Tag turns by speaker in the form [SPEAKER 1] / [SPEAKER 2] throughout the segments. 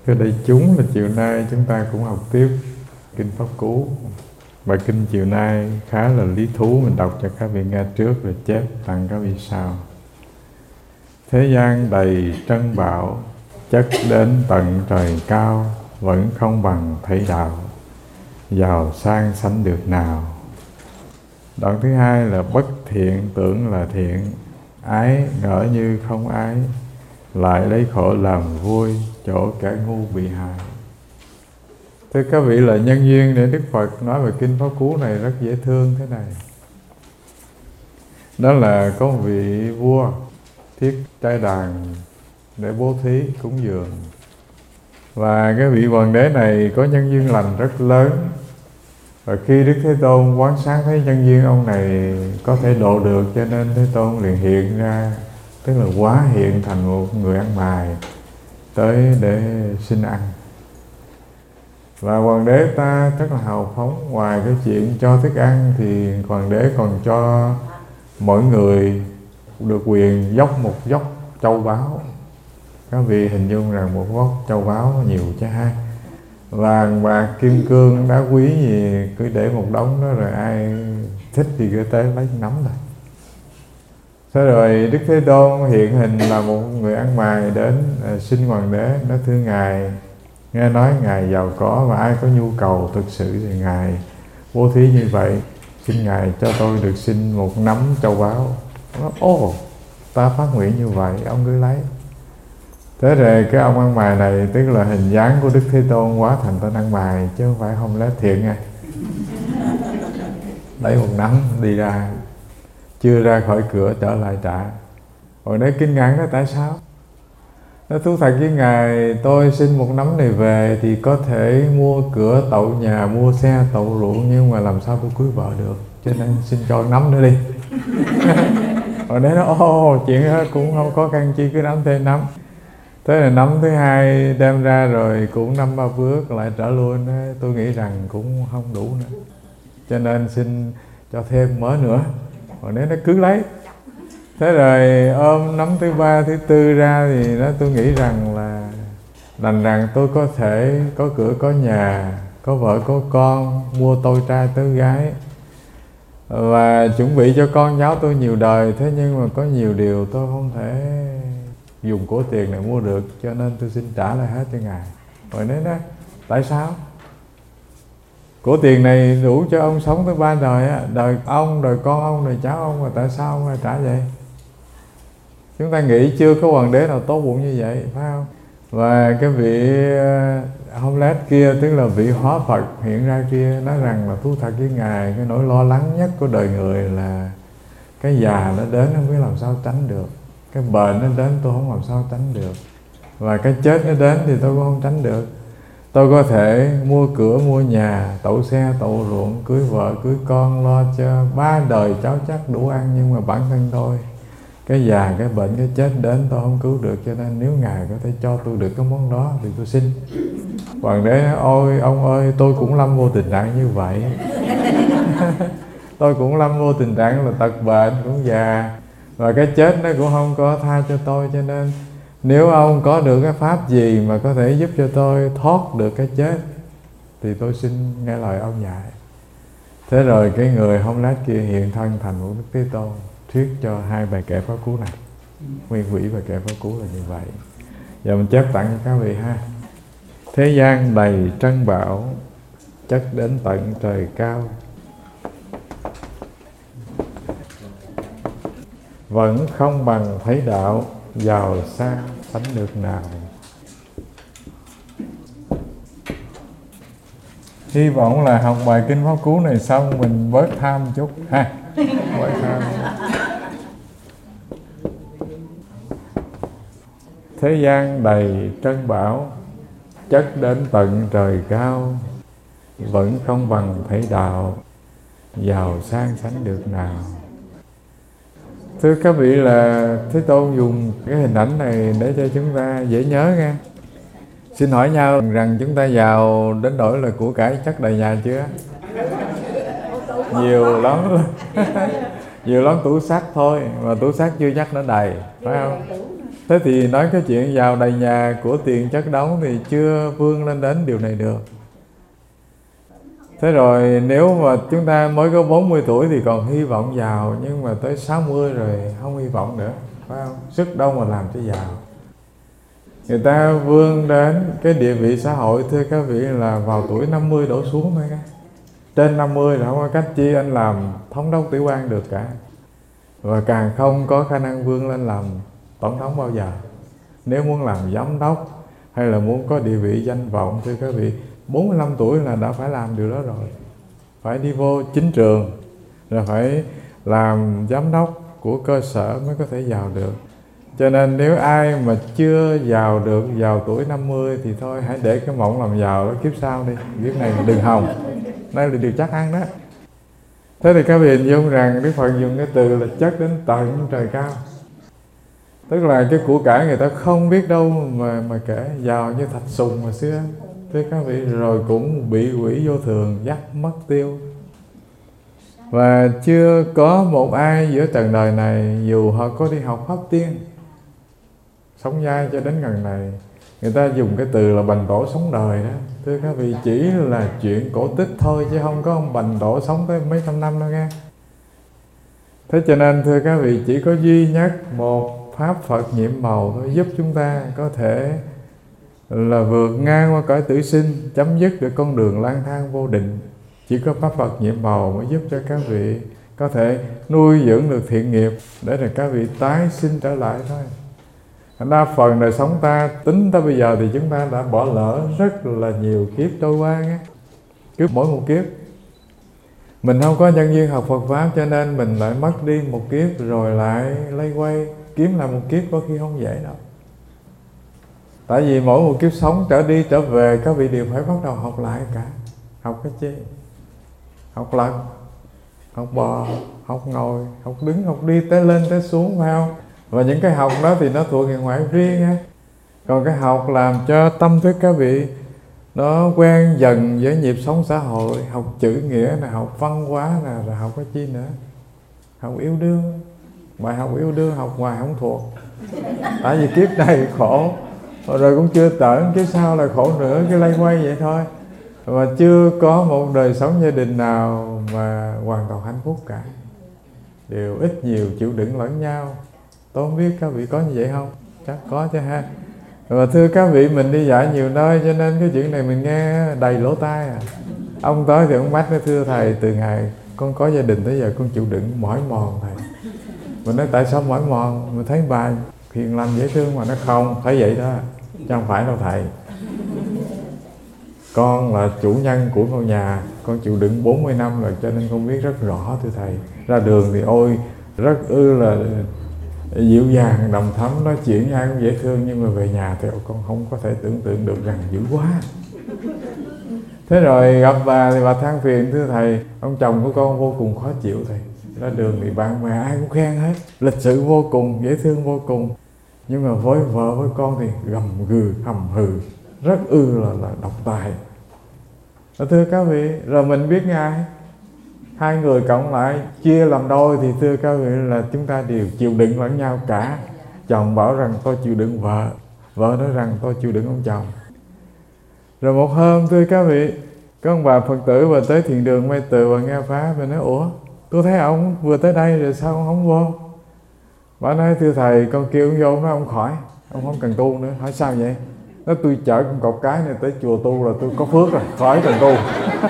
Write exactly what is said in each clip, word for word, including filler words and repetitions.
[SPEAKER 1] Thưa đại chúng, là chiều nay chúng ta cũng học tiếp Kinh Pháp Cú. Bài kinh chiều nay khá là lý thú, mình đọc cho các vị nghe trước rồi chép tặng các vị sau. Thế gian đầy trân bảo, chất đến tận trời cao, vẫn không bằng thấy đạo, giàu sang sánh được nào. Đoạn thứ hai là bất thiện tưởng là thiện, ái ngỡ như không ái, lại lấy khổ làm vui, chỗ kẻ ngu bị hại. Thưa các vị, là nhân duyên để Đức Phật nói về Kinh Pháp Cú này rất dễ thương thế này. Đó là có một vị vua thiết trai đàn để bố thí cúng dường. Và cái vị hoàng đế này có nhân duyên lành rất lớn. Và khi Đức Thế Tôn quán sát thấy nhân duyên ông này có thể độ được, cho nên Thế Tôn liền hiện ra, tức là hóa hiện thành một người ăn mày tới để xin ăn. Và hoàng đế ta rất là hào phóng, ngoài cái chuyện cho thức ăn thì hoàng đế còn cho mỗi người được quyền dốc một dốc châu báu. Các vị hình dung rằng một dốc châu báu nhiều chứ ha. Vàng bạc kim cương đá quý gì cứ để một đống đó, rồi ai thích thì cứ tới lấy nắm thôi. Thế rồi Đức Thế Tôn hiện hình là một người ăn mày đến à, xin hoàng đế, nói thưa ngài, nghe nói ngài giàu có và ai có nhu cầu thực sự thì ngài bố thí như vậy, xin ngài cho tôi được xin một nắm châu báu. Nó ồ, ta phát nguyện như vậy, ông cứ lấy. Thế rồi cái ông ăn mày này, tức là hình dáng của Đức Thế Tôn hóa thành tên ăn mày, chứ không phải không lấy thiện nha. Lấy một nắm đi ra, chưa ra khỏi cửa trở lại trả. Hồi đấy kinh ngạc đó, tại sao? Nói thú thật với ngài, tôi xin một nắm này về thì có thể mua cửa tậu nhà, mua xe tậu ruộng, nhưng mà làm sao tôi cưới vợ được, cho nên xin cho nắm nữa đi. Hồi đấy nó ô chuyện đó cũng không có căn chi, cứ nắm thêm nắm. Thế là năm thứ hai đem ra rồi cũng năm ba bước lại trở luôn. Tôi nghĩ rằng cũng không đủ nữa, cho nên xin cho thêm mớ nữa. Hồi đấy nó cứ lấy. Thế rồi ôm năm thứ ba thứ tư ra thì nó tôi nghĩ rằng là đành rằng tôi có thể có cửa có nhà, có vợ có con, mua tôi trai tới gái và chuẩn bị cho con cháu tôi nhiều đời. Thế nhưng mà có nhiều điều tôi không thể dùng của tiền này mua được, cho nên tôi xin trả lại hết cho ngài. Rồi đấy đó, tại sao? Của tiền này đủ cho ông sống tới ba đời á, đời ông, đời con ông, đời cháu ông, mà tại sao ông lại trả vậy? Chúng ta nghĩ chưa có hoàng đế nào tốt bụng như vậy, phải không? Và cái vị Hamlet kia, tức là vị hóa Phật hiện ra kia, nói rằng là thú thật với ngài, cái nỗi lo lắng nhất của đời người là cái già nó đến không biết làm sao tránh được, cái bệnh nó đến tôi không làm sao tránh được, và cái chết nó đến thì tôi cũng không tránh được. Tôi có thể mua cửa, mua nhà, tậu xe, tậu ruộng, cưới vợ, cưới con, lo cho ba đời cháu chắc đủ ăn, nhưng mà bản thân tôi, cái già, cái bệnh, cái chết đến tôi không cứu được, cho nên nếu ngài có thể cho tôi được cái món đó thì tôi xin. Hoàng đế nói, ôi ông ơi, tôi cũng lâm vô tình trạng như vậy. Tôi cũng lâm vô tình trạng là tật bệnh, cũng già, và cái chết nó cũng không có tha cho tôi, cho nên nếu ông có được cái pháp gì mà có thể giúp cho tôi thoát được cái chết thì tôi xin nghe lời ông dạy. Thế rồi cái người Hamlet kia hiện thân thành một Đức Thế Tôn, thuyết cho hai bài kệ Pháp Cú này. Nguyên quỹ bài kệ Pháp Cú là như vậy. Giờ mình chép tặng cho các vị ha. Thế gian đầy trân bảo, chất đến tận trời cao, vẫn không bằng thấy đạo, giàu sang sánh được nào. Hy vọng là học bài Kinh Pháp Cú này xong mình bớt tham chút ha. Bớt tham. Thế gian đầy trân bảo, chất đến tận trời cao, vẫn không bằng thấy đạo, giàu sang sánh được nào. Thưa các vị, là Thế Tôn dùng cái hình ảnh này để cho chúng ta dễ nhớ nghe. Xin hỏi nhau rằng chúng ta giàu đến nỗi là của cải chất đầy nhà chưa? Nhiều lắm. nhiều lắm tủ sắt thôi, mà tủ sắt chưa chắc nó đầy, phải không? Thế thì nói cái chuyện giàu đầy nhà của tiền chất đống thì chưa vươn lên đến điều này được. Thế rồi nếu mà chúng ta mới có bốn mươi tuổi thì còn hy vọng giàu, nhưng mà tới sáu mươi rồi không hy vọng nữa, phải không? Sức đâu mà làm cho giàu. Người ta vươn đến cái địa vị xã hội, thưa các vị, là vào tuổi năm mươi đổ xuống thôi. Trên năm mươi là không có cách chi anh làm thống đốc tiểu bang được cả, và càng không có khả năng vươn lên làm tổng thống bao giờ. Nếu muốn làm giám đốc hay là muốn có địa vị danh vọng, thưa các vị, bốn mươi lăm tuổi là đã phải làm điều đó rồi. Phải đi vô chính trường, rồi phải làm giám đốc của cơ sở mới có thể giàu được. Cho nên nếu ai mà chưa giàu được vào tuổi năm mươi thì thôi, hãy để cái mộng làm giàu đó kiếp sau đi, kiếp này đừng hòng. Đây là điều chắc ăn đó. Thế thì các vị hình dung rằng Đức Phật dùng cái từ là chất đến tận trời cao. Tức là cái của cải người ta không biết đâu mà mà kể, giàu như thạch sùng mà xưa, thưa các vị, rồi cũng bị quỷ vô thường dắt mất tiêu. Và chưa có một ai giữa trần đời này, dù họ có đi học pháp tiên, sống dai cho đến gần này, người ta dùng cái từ là Bành Tổ sống đời đó, thưa các vị, chỉ là chuyện cổ tích thôi, chứ không có ông Bành Tổ sống tới mấy trăm năm đâu nghe. Thế cho nên thưa các vị, chỉ có duy nhất một Pháp Phật nhiệm màu thôi giúp chúng ta có thể là vượt ngang qua cõi tử sinh, chấm dứt được con đường lang thang vô định. Chỉ có Pháp Phật nhiệm màu mới giúp cho các vị có thể nuôi dưỡng được thiện nghiệp để là các vị tái sinh trở lại thôi. Đa phần đời sống ta tính tới bây giờ thì chúng ta đã bỏ lỡ rất là nhiều kiếp trôi qua nghe. Cứ mỗi một kiếp mình không có nhân duyên học Phật Pháp, cho nên mình lại mất đi một kiếp rồi lại lây quay kiếm lại một kiếp, có khi không dễ đâu. Tại vì mỗi một kiếp sống trở đi trở về, các vị đều phải bắt đầu học lại cả. Học cái chi? Học lật, học bò, học ngồi, học đứng, học đi, tới lên tới xuống, phải không? Và những cái học đó thì nó thuộc về ngoại riêng á. Còn cái học làm cho tâm thức các vị nó quen dần với nhịp sống xã hội. Học chữ nghĩa nè, học văn hóa nè, rồi học cái chi nữa? Học yêu đương. Bài học yêu đương học hoài không thuộc. Tại vì kiếp này khổ, rồi cũng chưa tởn, kiếp sau là khổ nữa, cái lay quay vậy thôi. Và chưa có một đời sống gia đình nào mà hoàn toàn hạnh phúc cả. Đều ít nhiều chịu đựng lẫn nhau. Tôi không biết các vị có như vậy không? Chắc có chứ ha. Và thưa các vị, mình đi dạy nhiều nơi cho nên cái chuyện này mình nghe đầy lỗ tai à. Ông tới thì ông bắt nó, thưa thầy, từ ngày con có gia đình tới giờ con chịu đựng mỏi mòn thầy. Mình nói tại sao mỏi mòn? Mình thấy bà hiền lành dễ thương mà. Nó không, phải vậy đó, chứ không phải đâu thầy. Con là chủ nhân của ngôi nhà, con chịu đựng bốn mươi năm rồi, cho nên con biết rất rõ thưa thầy. Ra đường thì ôi rất ư là dịu dàng, đầm thắm, nói chuyện ai cũng dễ thương, nhưng mà về nhà thì con không có thể tưởng tượng được rằng dữ quá. Thế rồi gặp bà thì bà than phiền, thưa thầy, ông chồng của con vô cùng khó chịu thầy. Ra đường thì bạn bè ai cũng khen hết, lịch sự vô cùng, dễ thương vô cùng. Nhưng mà với vợ với con thì gầm gừ, hầm hừ, rất ư là, là độc tài. Và thưa các vị, rồi mình biết ngay, hai người cộng lại chia làm đôi thì thưa các vị là chúng ta đều chịu đựng lẫn nhau cả. Chồng bảo rằng tôi chịu đựng vợ, vợ nói rằng tôi chịu đựng ông chồng. Rồi một hôm thưa các vị, có ông bà Phật tử vừa tới thiền đường Mây Từ và nghe Pháp, và nói ủa, tôi thấy ông vừa tới đây rồi sao ông không vô? Bà nói thưa thầy, con kêu ông vô, nói ông khỏi, ông không cần tu nữa. Hỏi sao vậy? Nói tôi chở con cọc cái này tới chùa tu là tôi có phước rồi, khỏi cần tu.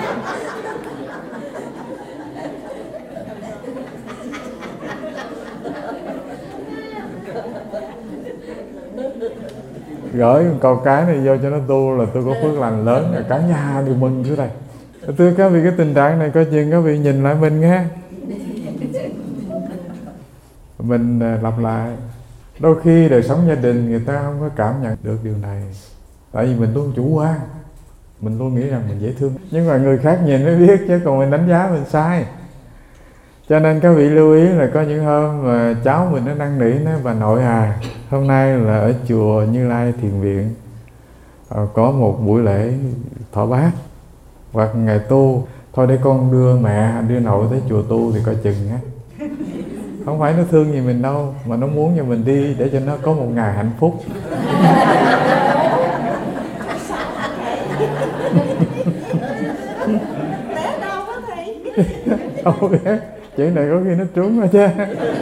[SPEAKER 1] Gửi con cái này vô cho nó tu là tôi có phước lành lớn, rồi cả nhà đều mừng thưa thầy. Thưa các vị, cái tình trạng này coi chừng các vị nhìn lại mình nghe. Mình lặp lại, đôi khi đời sống gia đình người ta không có cảm nhận được điều này. Tại vì mình luôn chủ quan, mình luôn nghĩ rằng mình dễ thương, nhưng mà người khác nhìn mới biết, chứ còn mình đánh giá mình sai. Cho nên các vị lưu ý là có những hôm mà cháu mình nó năn nỉ, nói bà nội à, hôm nay là ở chùa Như Lai Thiền Viện có một buổi lễ thọ bát hoặc ngày tu, thôi để con đưa mẹ đưa nội tới chùa tu thì coi chừng á. Không phải nó thương gì mình đâu, mà nó muốn cho mình đi để cho nó có một ngày hạnh phúc. Không biết, chuyện này có khi nó trúng rồi chứ.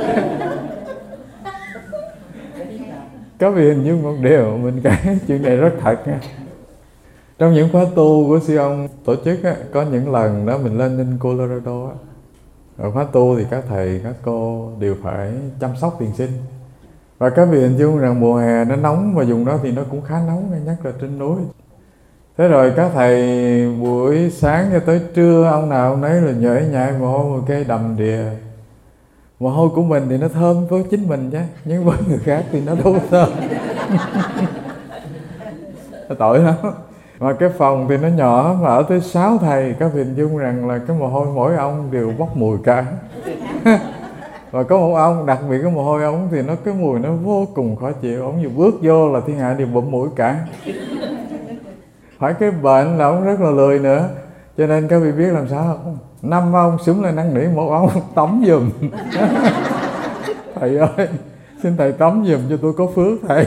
[SPEAKER 1] Các vị hình dung một điều, mình cái chuyện này rất thật nha. Trong những khóa tu của sư ông tổ chức á, có những lần đó mình lên trên Colorado á, ở khóa tu thì các thầy các cô đều phải chăm sóc thiền sinh. Và các vị hình dung rằng mùa hè nó nóng, và vùng đó thì nó cũng khá nóng, nhất là trên núi. Thế rồi các thầy buổi sáng cho tới trưa, ông nào ông nấy là nhễ nhại mồ hôi một cây đầm đìa. Mồ hôi của mình thì nó thơm với chính mình chứ, nhưng với người khác thì nó đâu thơm. Tội lắm. Mà cái phòng thì nó nhỏ, mà ở tới sáu thầy, các vị hình dung rằng là cái mồ hôi mỗi ông đều bốc mùi cả. Và có một ông, đặc biệt cái mồ hôi ông thì nó cái mùi nó vô cùng khó chịu. Ông vừa bước vô là thiên hạ đều bụm mũi cả. Phải cái bệnh là ông rất là lười nữa. Cho nên các vị biết làm sao không? Năm ông xúm lên năn nỉ một ông tắm giùm. Thầy ơi, xin thầy tắm giùm cho tôi có phước thầy.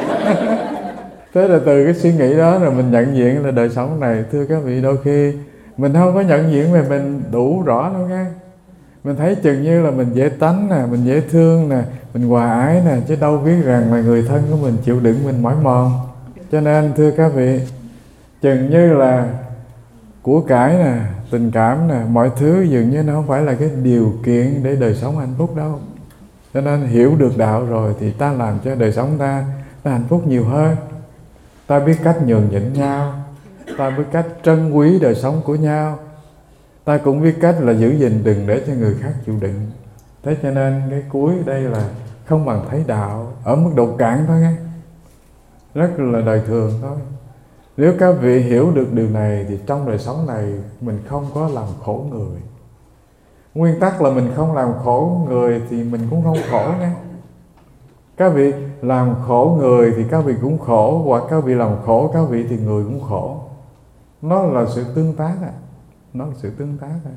[SPEAKER 1] Thế là từ cái suy nghĩ đó rồi mình nhận diện là đời sống này, thưa các vị, đôi khi mình không có nhận diện về mình đủ rõ đâu nghe. Mình thấy chừng như là mình dễ tánh nè, mình dễ thương nè, mình hòa ái nè, chứ đâu biết rằng là người thân của mình chịu đựng mình mỏi mòn. Cho nên thưa các vị, chừng như là của cải nè, tình cảm nè, mọi thứ dường như nó không phải là cái điều kiện để đời sống hạnh phúc đâu. Cho nên hiểu được đạo rồi thì ta làm cho đời sống ta nó hạnh phúc nhiều hơn. Ta biết cách nhường nhịn nhau, ta biết cách trân quý đời sống của nhau, ta cũng biết cách là giữ gìn đừng để cho người khác chịu đựng. Thế cho nên cái cuối đây là không bằng thấy đạo ở mức độ cạn thôi nghe, rất là đời thường thôi. Nếu các vị hiểu được điều này thì trong đời sống này mình không có làm khổ người. Nguyên tắc là mình không làm khổ người thì mình cũng không khổ nghe. Các vị làm khổ người thì các vị cũng khổ, hoặc các vị làm khổ các vị thì người cũng khổ. Nó là sự tương tác à. Nó là sự tương tác à.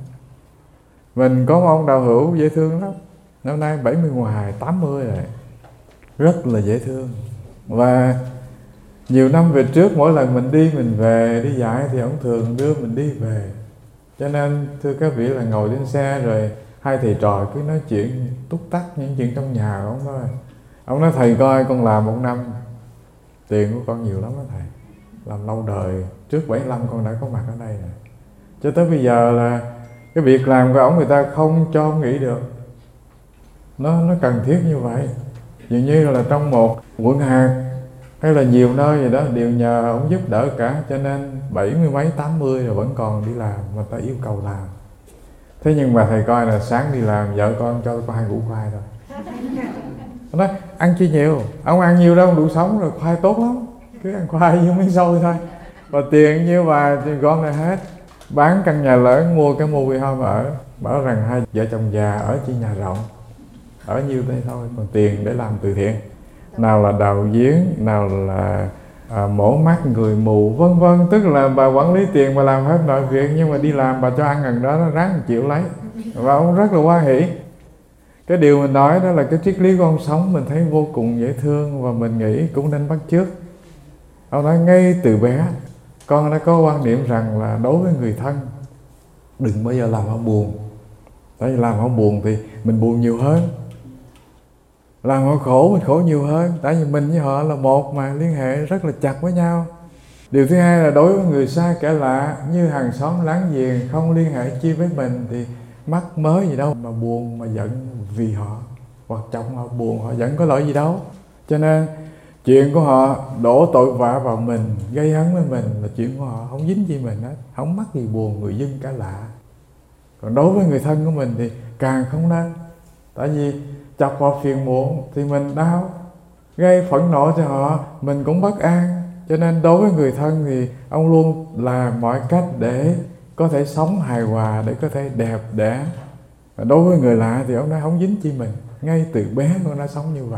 [SPEAKER 1] Mình có một ông đạo hữu dễ thương lắm, năm nay bảy mươi ngoài, tám mươi rồi, rất là dễ thương. Và nhiều năm về trước, mỗi lần mình đi mình về đi dạy thì ông thường đưa mình đi về. Cho nên thưa các vị là ngồi trên xe rồi hai thầy trò cứ nói chuyện túc tắc những chuyện trong nhà của ông thôi. Ông nói thầy coi con làm một năm, tiền của con nhiều lắm đó thầy, làm lâu đời, trước bảy mươi lăm con đã có mặt ở đây rồi. Cho tới bây giờ là cái việc làm của ông người ta không cho ông nghỉ được. Nó, nó cần thiết như vậy. Dường như là trong một quận hạt hay là nhiều nơi gì đó đều nhờ ông giúp đỡ cả. Cho nên bảy mươi mấy, tám mươi rồi vẫn còn đi làm, mà ta yêu cầu làm. Thế nhưng mà thầy coi là sáng đi làm, vợ con cho có hai củ khoai thôi. Ông nói ăn chi nhiều, ông ăn nhiều đâu đủ sống rồi, khoai tốt lắm, cứ ăn khoai với miếng xôi thôi. Và tiền như bà thì gom lại hết, bán căn nhà lớn, mua cái mobile home ở. Bảo rằng hai vợ chồng già ở chỉ nhà rộng, ở nhiêu đây thôi, còn tiền để làm từ thiện. Nào là đào giếng, nào là à, mổ mắt người mù, vân vân. Tức là bà quản lý tiền, bà làm hết mọi việc, nhưng mà đi làm bà cho ăn gần đó, nó ráng chịu lấy. Và ông rất là hoan hỷ. Cái điều mình nói đó là cái triết lý của ông sống mình thấy vô cùng dễ thương, và mình nghĩ cũng nên bắt chước. Ông nói ngay từ bé con đã có quan niệm rằng là đối với người thân đừng bao giờ làm họ buồn. Tại vì làm họ buồn thì mình buồn nhiều hơn, làm họ khổ mình khổ nhiều hơn. Tại vì mình với họ là một mà, liên hệ rất là chặt với nhau. Điều thứ hai là đối với người xa kẻ lạ như hàng xóm láng giềng, không liên hệ chi với mình thì mắc mớ gì đâu mà buồn mà giận vì họ, hoặc chồng họ buồn họ giận có lỗi gì đâu. Cho nên chuyện của họ đổ tội vạ vào mình, gây hấn với mình là chuyện của họ, không dính gì mình hết, không mắc gì buồn người dân cả lạ. Còn đối với người thân của mình thì càng không nên. Tại vì chọc họ phiền muộn thì mình đau, gây phẫn nộ cho họ mình cũng bất an. Cho nên đối với người thân thì ông luôn làm mọi cách để có thể sống hài hòa, để có thể đẹp đẽ. Và đối với người lạ thì ông nói không dính chi mình, ngay từ bé con đã sống như vậy.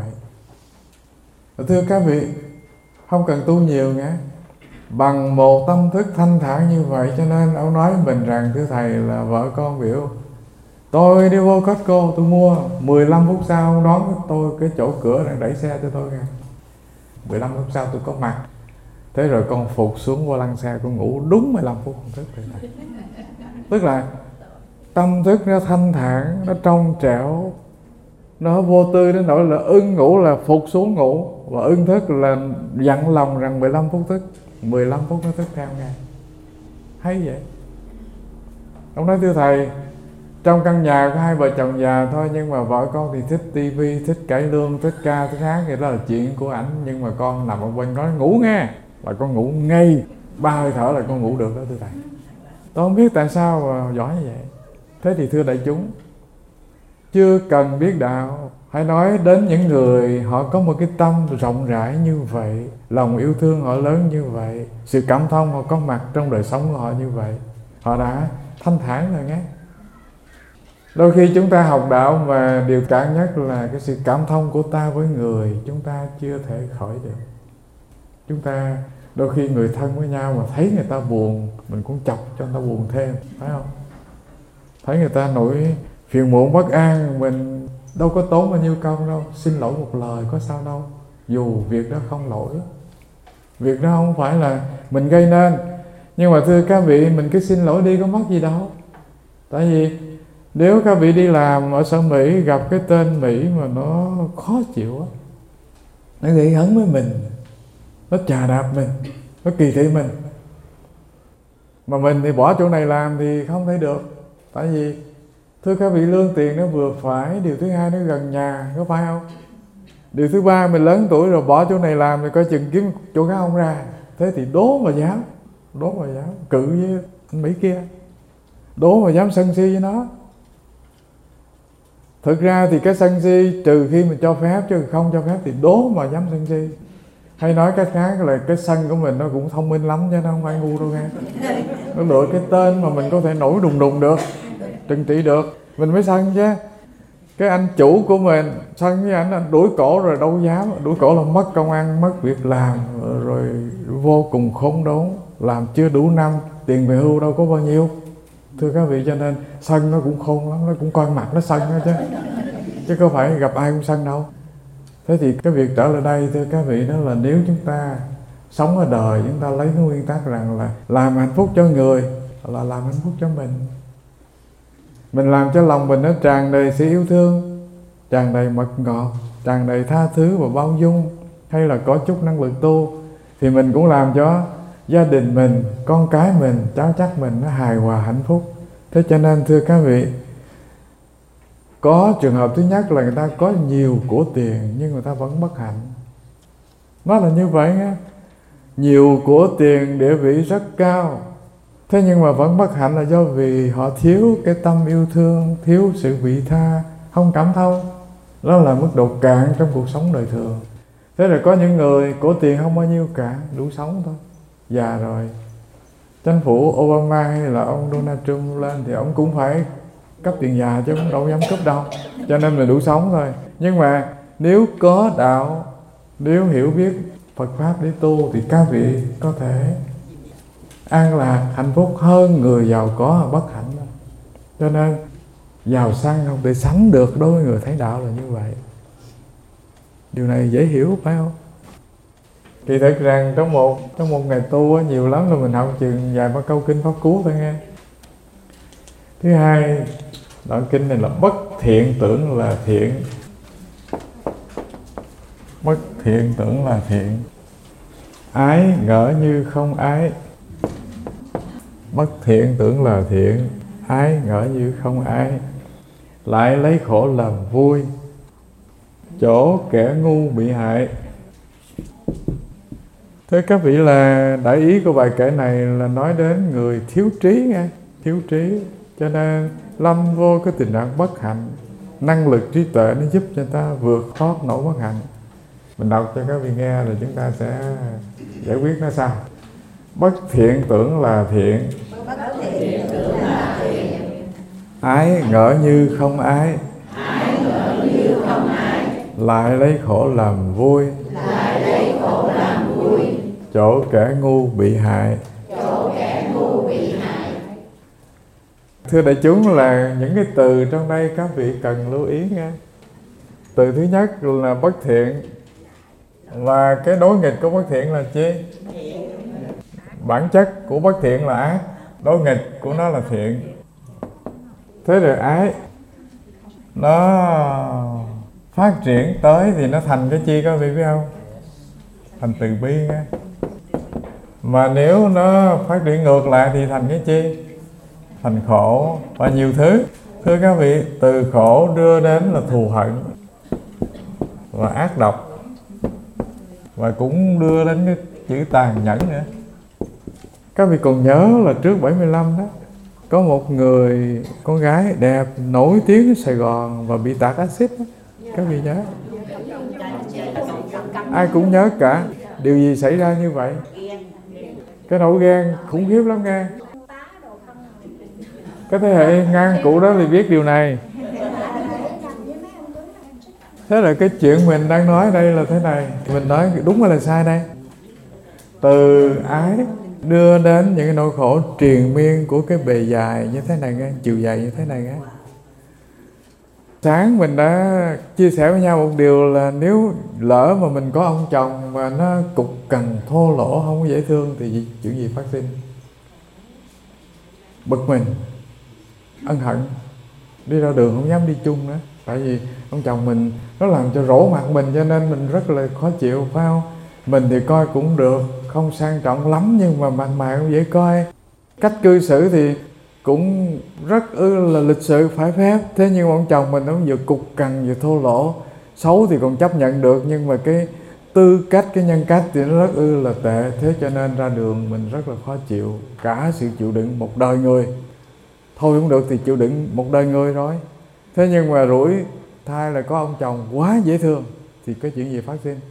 [SPEAKER 1] Và thưa các vị, không cần tu nhiều nghe, bằng một tâm thức thanh thản như vậy. Cho nên ông nói mình rằng thưa thầy là vợ con biểu Tôi đi vô Costco tôi mua, mười lăm phút sau ông đón tôi cái chỗ cửa đang đẩy xe cho tôi kìa. mười lăm phút sau tôi có mặt. Thế rồi con phục xuống vô lăn xe, con ngủ đúng mười lăm phút con thức rồi. Tức là tâm thức nó thanh thản, nó trong trẻo, nó vô tư đến nỗi là ưng ngủ là phục xuống ngủ, và ưng thức là dặn lòng rằng mười lăm phút thức, mười lăm phút nó thức theo ngay. Hay vậy. Ông nói thưa thầy, trong căn nhà có hai vợ chồng già thôi, nhưng mà vợ con thì thích tivi, thích cải lương, thích ca, thích hát, vậy đó là chuyện của ảnh. Nhưng mà con nằm ở bên nói ngủ nghe, là con ngủ ngay, ba hơi thở là con ngủ được đó thưa thầy. Tôi không biết tại sao mà giỏi như vậy. Thế thì thưa đại chúng, chưa cần biết đạo, hãy nói đến những người họ có một cái tâm rộng rãi như vậy, lòng yêu thương họ lớn như vậy, sự cảm thông họ có mặt trong đời sống của họ như vậy, họ đã thanh thản rồi nghe. Đôi khi chúng ta học đạo mà điều cản nhất là cái sự cảm thông của ta với người, chúng ta chưa thể khỏi được. Chúng ta đôi khi người thân với nhau mà thấy người ta buồn, mình cũng chọc cho người ta buồn thêm, phải không? Thấy người ta nổi phiền muộn bất an, mình đâu có tốn bao nhiêu công đâu, xin lỗi một lời có sao đâu, dù việc đó không lỗi. Việc đó không phải là mình gây nên. Nhưng mà thưa các vị, mình cứ xin lỗi đi có mất gì đâu. Tại vì nếu các vị đi làm ở sở Mỹ gặp cái tên Mỹ mà nó khó chịu á, nó gây hấn với mình, nó chà đạp mình, nó kỳ thị mình, mà mình thì bỏ chỗ này làm thì không thể được. Tại vì thưa các vị, lương tiền nó vừa phải, điều thứ hai nó gần nhà, có phải không? Điều thứ ba, mình lớn tuổi rồi bỏ chỗ này làm thì coi chừng kiếm chỗ khác không ra. Thế thì đố mà dám, đố mà dám cự với anh Mỹ kia, đố mà dám sân si với nó. Thực ra thì cái sân si trừ khi mình cho phép, chứ không cho phép thì đố mà dám sân si. Hay nói cách khác là cái sân của mình nó cũng thông minh lắm chứ nó không phải ngu đâu nghe. Nó lựa cái tên mà mình có thể nổi đùng đùng được, trừng trị được, mình mới sân chứ. Cái anh chủ của mình sân với anh, anh đuổi cổ rồi đâu dám. Đuổi cổ là mất công ăn, mất việc làm, rồi vô cùng khốn đốn, làm chưa đủ năm, tiền về hưu đâu có bao nhiêu. Thưa các vị, cho nên sân nó cũng khôn lắm, nó cũng coi mặt nó sân đó chứ, chứ có phải gặp ai cũng sân đâu. Thế thì cái việc trở lại đây thưa các vị, đó là nếu chúng ta sống ở đời, chúng ta lấy cái nguyên tắc rằng là làm hạnh phúc cho người là làm hạnh phúc cho mình. Mình làm cho lòng mình nó tràn đầy sự yêu thương, tràn đầy mật ngọt, tràn đầy tha thứ và bao dung, hay là có chút năng lực tu, thì mình cũng làm cho gia đình mình, con cái mình, cháu chắc mình nó hài hòa hạnh phúc. Thế cho nên thưa các vị, có trường hợp thứ nhất là người ta có nhiều của tiền nhưng người ta vẫn bất hạnh. Nó là như vậy nha. Nhiều của tiền, địa vị rất cao, thế nhưng mà vẫn bất hạnh là do vì họ thiếu cái tâm yêu thương, thiếu sự vị tha, không cảm thông. Đó là mức độ cạn trong cuộc sống đời thường. Thế rồi có những người của tiền không bao nhiêu cả, đủ sống thôi, già rồi. Chính phủ Obama hay là ông Donald Trump lên thì ông cũng phải cấp tiền già chứ không đâu dám cấp đâu, cho nên mình đủ sống thôi. Nhưng mà nếu có đạo, nếu hiểu biết Phật Pháp để tu thì các vị có thể an lạc, hạnh phúc hơn người giàu có bất hạnh đó. Cho nên giàu sang không thể sánh được đối với người thấy đạo là như vậy. Điều này dễ hiểu phải không? Thì thật rằng trong một trong một ngày tu nhiều lắm là mình học chừng vài ba câu kinh Pháp Cú thôi nghe. Thứ hai, đoạn kinh này là bất thiện tưởng là thiện. Bất thiện tưởng là thiện. Ái ngỡ như không ái. Bất thiện tưởng là thiện. Ái ngỡ như không ái. Lại lấy khổ làm vui. Chỗ kẻ ngu bị hại. Thế các vị, là đại ý của bài kể này là nói đến người thiếu trí nghe, thiếu trí. Cho nên lâm vô cái tình trạng bất hạnh, năng lực trí tuệ nó giúp cho ta vượt thoát nỗi bất hạnh. Mình đọc cho các vị nghe rồi chúng ta sẽ giải quyết nó sao. Bất thiện tưởng là thiện.
[SPEAKER 2] Bất thiện tưởng là thiện.
[SPEAKER 1] Ái ngỡ như không ái.
[SPEAKER 2] Ái ngỡ như không ái.
[SPEAKER 1] Lại lấy khổ làm vui.
[SPEAKER 2] Lại lấy khổ làm vui.
[SPEAKER 1] Chỗ kẻ ngu bị hại.
[SPEAKER 2] Chỗ kẻ ngu bị hại.
[SPEAKER 1] Thưa đại chúng, là những cái từ trong đây các vị cần lưu ý nha. Từ thứ nhất là bất thiện, và cái đối nghịch của bất thiện là chi? Bản chất của bất thiện là ác, đối nghịch của nó là thiện. Thế rồi ái nó phát triển tới thì nó thành cái chi các vị biết không? Thành từ bi nha. Mà nếu nó phát triển ngược lại thì thành cái chi? Thành khổ và nhiều thứ. Thưa các vị, từ khổ đưa đến là thù hận và ác độc, và cũng đưa đến cái chữ tàn nhẫn nữa. Các vị còn nhớ là trước bảy mươi lăm đó, có một người con gái đẹp nổi tiếng ở Sài Gòn và bị tạt axit đó. Các vị nhớ? Ai cũng nhớ cả. Điều gì xảy ra như vậy? Cái nỗi ghen khủng khiếp lắm nghe. Cái thế hệ ngang cụ đó thì biết điều này. Thế là cái chuyện mình đang nói đây là thế này. Mình nói đúng hay là sai đây? Từ ái đưa đến những cái nỗi khổ triền miên của cái bề dài như thế này nghe, chiều dài như thế này nghe. Sáng mình đã chia sẻ với nhau một điều là nếu lỡ mà mình có ông chồng mà nó cục cằn thô lỗ, không có dễ thương thì chuyện gì phát sinh? Bực mình, ân hận, đi ra đường không dám đi chung nữa. Tại vì ông chồng mình nó làm cho rỗ mặt mình, cho nên mình rất là khó chịu, phải không? Mình thì coi cũng được, không sang trọng lắm, nhưng mà mặt mày cũng dễ coi. Cách cư xử thì cũng rất ư là lịch sự phải phép. Thế nhưng ông chồng mình nó vừa cục cằn vừa thô lỗ. Xấu thì còn chấp nhận được, nhưng mà cái tư cách, cái nhân cách thì nó rất ư là tệ. Thế cho nên ra đường mình rất là khó chịu. Cả sự chịu đựng một đời người. Thôi không được thì chịu đựng một đời người rồi. Thế nhưng mà rủi thai là có ông chồng quá dễ thương thì có chuyện gì phát sinh?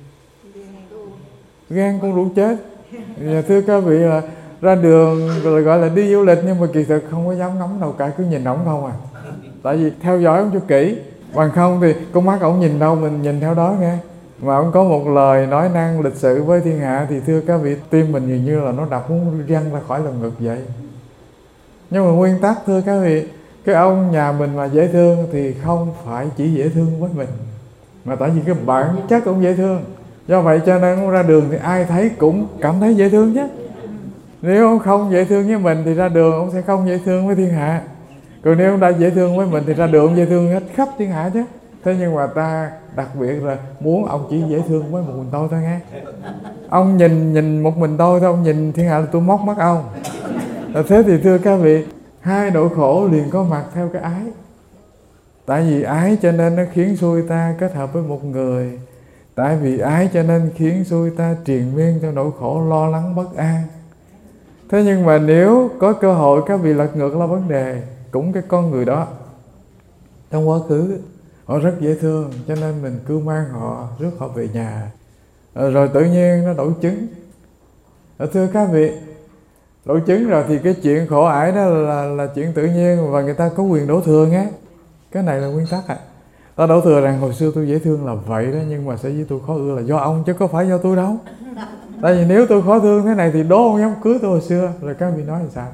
[SPEAKER 1] Ghen con rủ chết. Và thưa các vị, là ra đường rồi gọi là đi du lịch, nhưng mà kỳ thực không có dám ngắm đâu cả, cứ nhìn ổng không à. Tại vì theo dõi ổng cho kỹ, bằng không thì con mắt ổng nhìn đâu mình nhìn theo đó nghe. Mà ổng có một lời nói năng lịch sự với thiên hạ thì thưa các vị, tim mình dường như là nó đập muốn văng ra khỏi lồng ngực vậy. Nhưng mà nguyên tắc thưa các vị, cái ông nhà mình mà dễ thương thì không phải chỉ dễ thương với mình, mà tại vì cái bản chất ông dễ thương. Do vậy cho nên ông ra đường thì ai thấy cũng cảm thấy dễ thương chứ. Nếu ông không dễ thương với mình thì ra đường ông sẽ không dễ thương với thiên hạ. Còn nếu ông đã dễ thương với mình thì ra đường ông dễ thương hết khắp thiên hạ chứ. Thế nhưng mà ta đặc biệt là muốn ông chỉ dễ thương với một mình tôi thôi nghe. Ông nhìn nhìn một mình tôi thôi, ông nhìn thiên hạ là tôi móc mắt ông. Thế thì thưa các vị, hai nỗi khổ liền có mặt theo cái ái. Tại vì ái cho nên nó khiến xui ta kết hợp với một người. Tại vì ái cho nên khiến xui ta triền miên theo nỗi khổ lo lắng bất an. Thế nhưng mà nếu có cơ hội các vị lật ngược là vấn đề, cũng cái con người đó trong quá khứ họ rất dễ thương, cho nên mình cứ mang họ, rước họ về nhà, rồi tự nhiên nó đổi chứng. Thưa các vị, đổi chứng rồi thì cái chuyện khổ ải đó là, là chuyện tự nhiên, và người ta có quyền đổ thừa nghe. Cái này là nguyên tắc à. Ta đổ thừa rằng hồi xưa tôi dễ thương là vậy đó, nhưng mà sở dĩ tôi khó ưa là do ông chứ có phải do tôi đâu. Tại vì nếu tôi khó thương thế này thì đố ông dám cưới tôi hồi xưa. Rồi các vị nói là sao?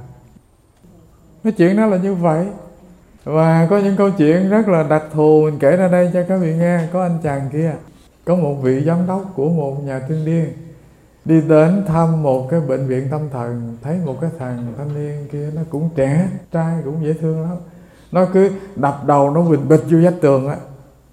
[SPEAKER 1] Cái chuyện đó là như vậy. Và có những câu chuyện rất là đặc thù mình kể ra đây cho các vị nghe. Có anh chàng kia, có một vị giám đốc của một nhà thương điên đi đến thăm một cái bệnh viện tâm thần, thấy một cái thằng thanh niên kia nó cũng trẻ trai, cũng dễ thương lắm. Nó cứ đập đầu nó bình bịch vô vách tường á.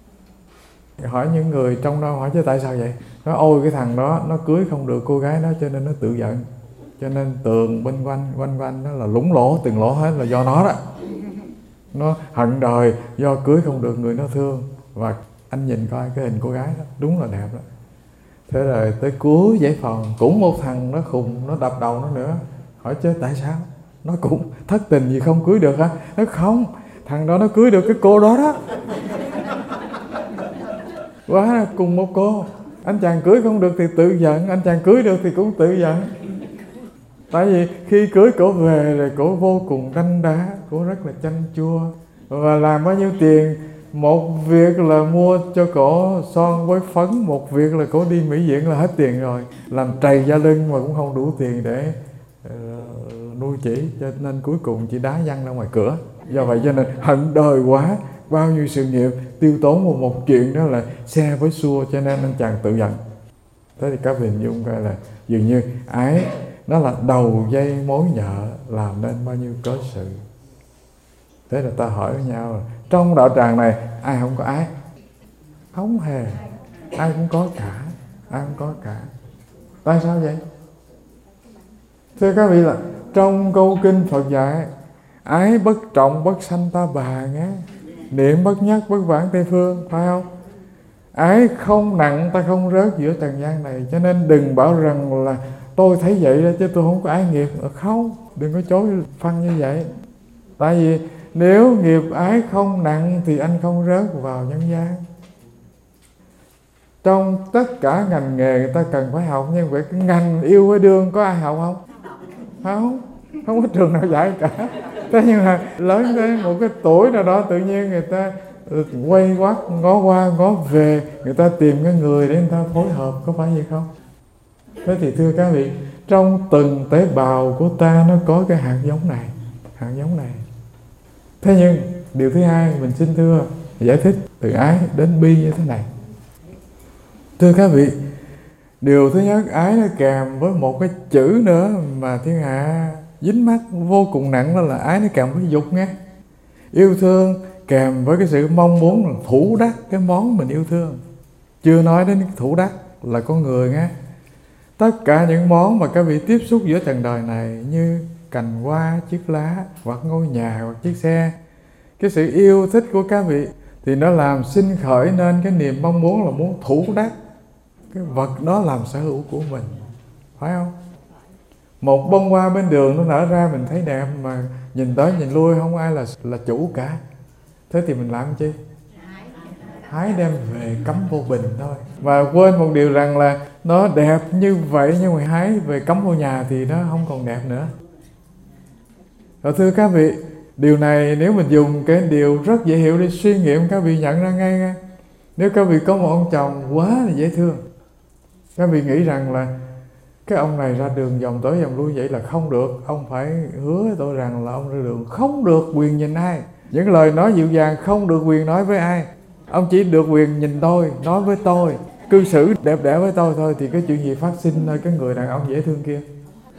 [SPEAKER 1] Hỏi những người trong đó, hỏi chứ tại sao vậy? Nói ôi cái thằng đó nó cưới không được cô gái đó cho nên nó tự giận. Cho nên tường bên quanh quanh quanh nó là lủng lỗ, từng lỗ hết là do nó đó. Nó hận đời do cưới không được người nó thương. Và anh nhìn coi cái hình cô gái đó đúng là đẹp đó. Thế rồi tới cuối dãy phòng cũng một thằng nó khùng, nó đập đầu nó nữa. Hỏi chứ tại sao? Nó cũng thất tình gì không cưới được hả? Nó không, thằng đó nó cưới được cái cô đó đó. Quá cùng một cô. Anh chàng cưới không được thì tự giận, anh chàng cưới được thì cũng tự giận. Tại vì khi cưới cổ về rồi cổ vô cùng đanh đá, cổ rất là chanh chua. Và làm bao nhiêu tiền, một việc là mua cho cổ son với phấn, một việc là cổ đi mỹ viện là hết tiền rồi. Làm trầy da lưng mà cũng không đủ tiền để nuôi chỉ, cho nên cuối cùng chỉ đá văng ra ngoài cửa. Do vậy cho nên hận đời quá, bao nhiêu sự nghiệp tiêu tốn một một chuyện đó là xe với xua, cho nên anh chàng tự giận. Thế thì các vị hình dung coi là dường như ái nó là đầu dây mối nhợ làm nên bao nhiêu cớ sự. Thế là ta hỏi với nhau là trong đạo tràng này ai không có ái? Không hề, ai cũng có cả, ai cũng có cả. Tại sao vậy? Thưa các vị là trong câu kinh Phật dạy ái bất trọng bất sanh ta bà nghe, niệm bất nhất bất vãng Tây Phương, phải không? Ái không nặng ta không rớt giữa trần gian này. Cho nên đừng bảo rằng là tôi thấy vậy đó chứ tôi không có ái nghiệp. Không, đừng có chối phân như vậy. Tại vì nếu nghiệp ái không nặng thì anh không rớt vào nhân gian. Trong tất cả ngành nghề người ta cần phải học, nhưng vậy cái ngành yêu với đương có ai học không? Không, không có trường nào dạy cả. Thế nhưng mà lớn đến một cái tuổi nào đó tự nhiên người ta quay quắt, ngó qua ngó về, người ta tìm cái người để người ta phối hợp, có phải vậy không? Thế thì thưa các vị, trong từng tế bào của ta nó có cái hạt giống này, hạt giống này. Thế nhưng điều thứ hai mình xin thưa giải thích từ ái đến bi như thế này. Thưa các vị, điều thứ nhất, ái nó kèm với một cái chữ nữa mà thiên hạ dính mắc vô cùng nặng, đó là ái nó kèm với dục nghe. Yêu thương kèm với cái sự mong muốn là thủ đắc cái món mình yêu thương. Chưa nói đến cái thủ đắc là con người nghe. Tất cả những món mà các vị tiếp xúc giữa trần đời này như cành hoa, chiếc lá, hoặc ngôi nhà, hoặc chiếc xe, cái sự yêu thích của các vị thì nó làm sinh khởi nên cái niềm mong muốn là muốn thủ đắc cái vật đó làm sở hữu của mình, phải không? Một bông hoa bên đường nó nở ra mình thấy đẹp mà nhìn tới nhìn lui không ai là là chủ cả. Thế thì mình làm chi? Hái đem về cắm vô bình thôi. Và quên một điều rằng là nó đẹp như vậy nhưng mà hái về cắm vô nhà thì nó không còn đẹp nữa. Rồi thưa các vị, điều này nếu mình dùng cái điều rất dễ hiểu để suy nghiệm, các vị nhận ra ngay nha. Nếu các vị có một ông chồng quá là dễ thương, các vị nghĩ rằng là cái ông này ra đường vòng tới vòng lui vậy là không được, ông phải hứa với tôi rằng là ông ra đường không được quyền nhìn ai, những lời nói dịu dàng không được quyền nói với ai, ông chỉ được quyền nhìn tôi, nói với tôi, cư xử đẹp đẽ với tôi thôi, thì cái chuyện gì phát sinh nơi cái người đàn ông dễ thương kia?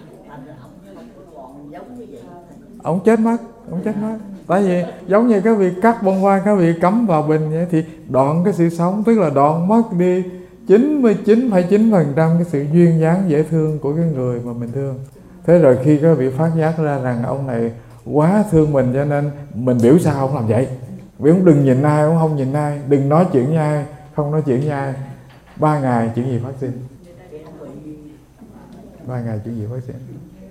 [SPEAKER 1] Ông chết mất, ông chết mất. Tại vì giống như các vị cắt bông hoa, các vị cắm vào bình vậy thì đoạn cái sự sống, tức là đoạn mất đi chín mươi chín phẩy chín phần trăm cái sự duyên dáng dễ thương của cái người mà mình thương. Thế rồi khi các vị phát giác ra rằng ông này quá thương mình, cho nên mình biểu sao không làm vậy. Vì ông đừng nhìn ai, ông không nhìn ai, đừng nói chuyện với ai, không nói chuyện với ai. Ba ngày chuyện gì phát sinh? Ba ngày chuyện gì phát sinh?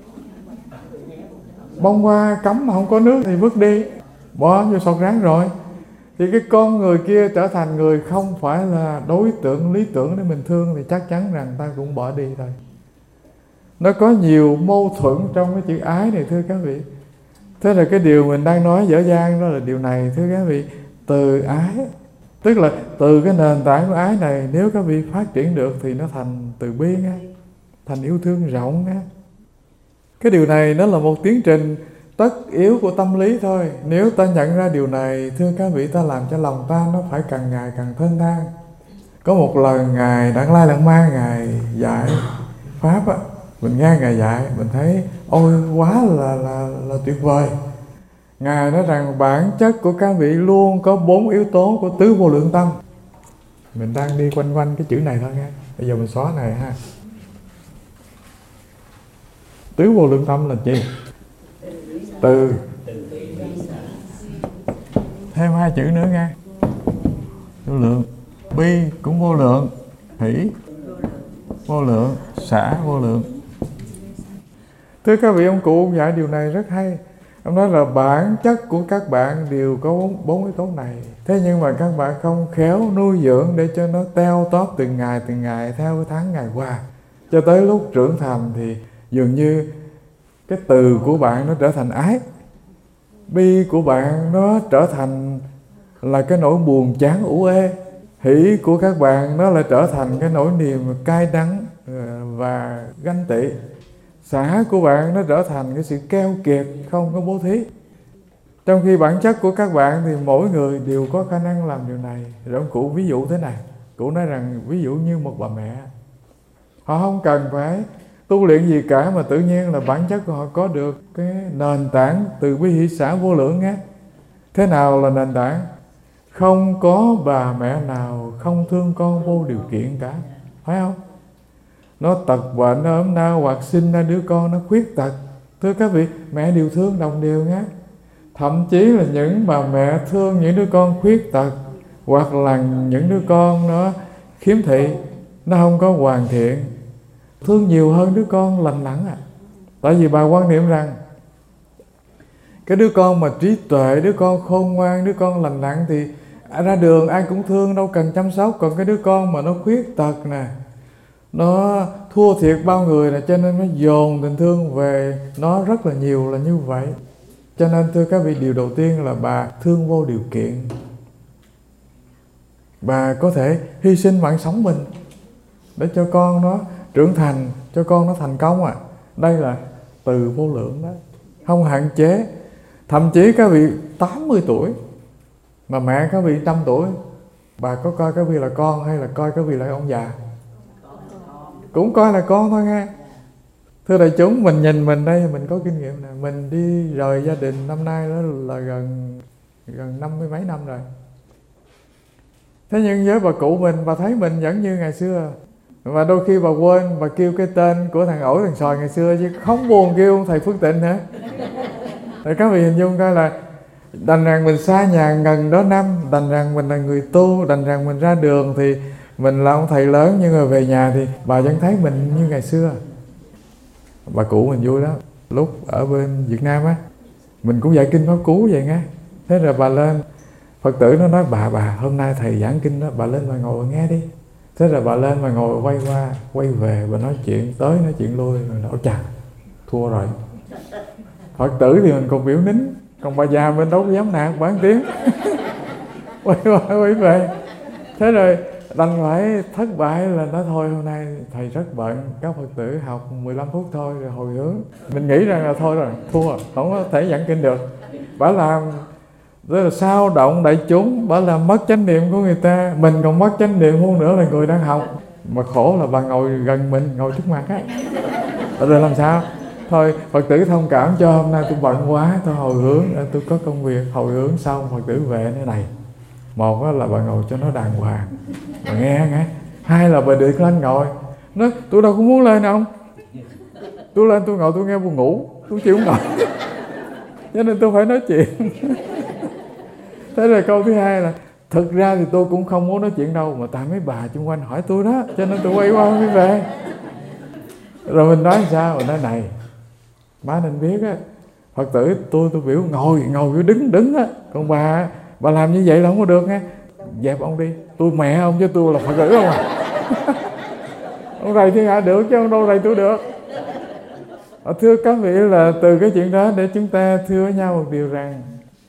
[SPEAKER 1] Bông hoa cắm mà không có nước thì vứt đi, bỏ vô sọt rác rồi. Thì cái con người kia trở thành người không phải là đối tượng lý tưởng để mình thương, thì chắc chắn rằng ta cũng bỏ đi thôi. Nó có nhiều mâu thuẫn trong cái chữ ái này thưa các vị. Thế là cái điều mình đang nói dở dang đó là điều này thưa các vị. Từ ái, tức là từ cái nền tảng của ái này, nếu các vị phát triển được thì nó thành từ bi ngay, thành yêu thương rộng ngay. Cái điều này nó là một tiến trình tất yếu của tâm lý thôi. Nếu ta nhận ra điều này, thưa các vị, ta làm cho lòng ta nó phải càng ngày càng thênh thang. Có một lần Ngài Đặng Lai Lạt Ma Ngài dạy Pháp á, mình nghe Ngài dạy, mình thấy ôi quá là, là, là tuyệt vời. Ngài nói rằng bản chất của các vị luôn có bốn yếu tố của tứ vô lượng tâm. Mình đang đi quanh quanh cái chữ này thôi nghe. Bây giờ mình xóa này ha. Tứ vô lượng tâm là gì? Từ, thêm hai chữ nữa nghe. Vô lượng. Bi cũng vô lượng, hỷ vô lượng, xả vô lượng. Thưa các vị, ông cụ ông dạy điều này rất hay. Ông nói là bản chất của các bạn đều có bốn, bốn yếu tố này. Thế nhưng mà các bạn không khéo nuôi dưỡng để cho nó teo tóp từng ngày từng ngày theo cái tháng ngày qua, cho tới lúc trưởng thành thì dường như cái từ của bạn nó trở thành ái, bi của bạn nó trở thành là cái nỗi buồn chán ủ ê, hỷ của các bạn nó lại trở thành cái nỗi niềm cay đắng và ganh tị, Xã của bạn nó trở thành cái sự keo kiệt, không có bố thí. Trong khi bản chất của các bạn thì mỗi người đều có khả năng làm điều này. Rồi ông cụ ví dụ thế này. Cụ nói rằng ví dụ như một bà mẹ, họ không cần phải tu luyện gì cả, mà tự nhiên là bản chất của họ có được cái nền tảng từ bi hỷ xã vô lượng á. Thế nào là nền tảng? Không có bà mẹ nào không thương con vô điều kiện cả, phải không? Nó tật bệnh, nó ốm đau, hoặc sinh ra đứa con nó khuyết tật, thưa các vị, mẹ đều thương đồng đều nhé. Thậm chí là những bà mẹ thương những đứa con khuyết tật, hoặc là những đứa con nó khiếm thị, nó không có hoàn thiện, thương nhiều hơn đứa con lành lặn à. Tại vì bà quan niệm rằng cái đứa con mà trí tuệ, đứa con khôn ngoan, đứa con lành lặn thì ra đường ai cũng thương, đâu cần chăm sóc. Còn cái đứa con mà nó khuyết tật nè, nó thua thiệt bao người nè, cho nên nó dồn tình thương về nó rất là nhiều, là như vậy. Cho nên thưa các vị, điều đầu tiên là bà thương vô điều kiện. Bà có thể hy sinh mạng sống mình để cho con nó trưởng thành, cho con nó thành công à. Đây là từ vô lượng đó, không hạn chế. Thậm chí các vị tám mươi tuổi mà mẹ các vị trăm tuổi, bà có coi các vị là con hay là coi các vị là ông già? Cũng coi là con thôi nghe. Thưa đại chúng, mình nhìn mình đây, mình có kinh nghiệm nè. Mình đi rời gia đình năm nay đó là gần gần năm mươi mấy năm rồi. Thế nhưng với bà cụ mình, bà thấy mình vẫn như ngày xưa. Và đôi khi bà quên, bà kêu cái tên của thằng ổi thằng sòi ngày xưa, chứ không buồn kêu thầy Phước Tịnh nữa. Rồi các vị hình dung coi là đành rằng mình xa nhà gần đó năm, đành rằng mình là người tu, đành rằng mình ra đường thì mình là ông thầy lớn, nhưng mà về nhà thì bà vẫn thấy mình như ngày xưa. Bà cụ mình vui lắm. Lúc ở bên Việt Nam á, mình cũng dạy kinh Pháp Cú vậy nghe. Thế rồi bà lên, Phật tử nó nói bà bà hôm nay thầy giảng kinh đó, bà lên bà ngồi nghe đi. Thế rồi bà lên bà ngồi quay qua quay về, bà nói chuyện tới nói chuyện lui, rồi nói chà thua rồi. Phật tử thì mình còn biểu nín, còn bà già mình đâu có dám nạt bán tiếng. Quay qua quay về. Thế rồi đành phải thất bại là nói thôi hôm nay thầy rất bận, các Phật tử học mười lăm phút thôi rồi hồi hướng. Mình nghĩ rằng là thôi rồi, thua, không có thể giảng kinh được. Bà làm rất là sao động đại chúng, bà làm mất chánh niệm của người ta. Mình còn mất chánh niệm hơn nữa là người đang học. Mà khổ là bà ngồi gần mình, ngồi trước mặt á. Rồi làm sao? Thôi Phật tử thông cảm cho hôm nay tôi bận quá, tôi hồi hướng, tôi có công việc, hồi hướng xong Phật tử về thế này. Một là bà ngồi cho nó đàng hoàng, bà nghe nghe. Hai là bà được lên ngồi. Nói tôi đâu có muốn lên ông. Tôi lên tôi ngồi tôi nghe buồn ngủ, tôi chịu không ngồi. Cho nên tôi phải nói chuyện. Thế rồi câu thứ hai là thực ra thì tôi cũng không muốn nói chuyện đâu, mà tại mấy bà xung quanh hỏi tôi đó, cho nên tôi quay qua mới về. Rồi mình nói sao? Mình nói này, má nên biết á, Phật tử tôi tôi biểu ngồi, ngồi biểu đứng đứng á. Còn bà, bà làm như vậy là không có được nghe. Dẹp ông đi, tôi mẹ ông chứ tôi là Phật tử không à. Ông rầy thiên hạ được chứ ông đâu rầy tôi được. Thưa các vị, là từ cái chuyện đó để chúng ta thưa với nhau một điều rằng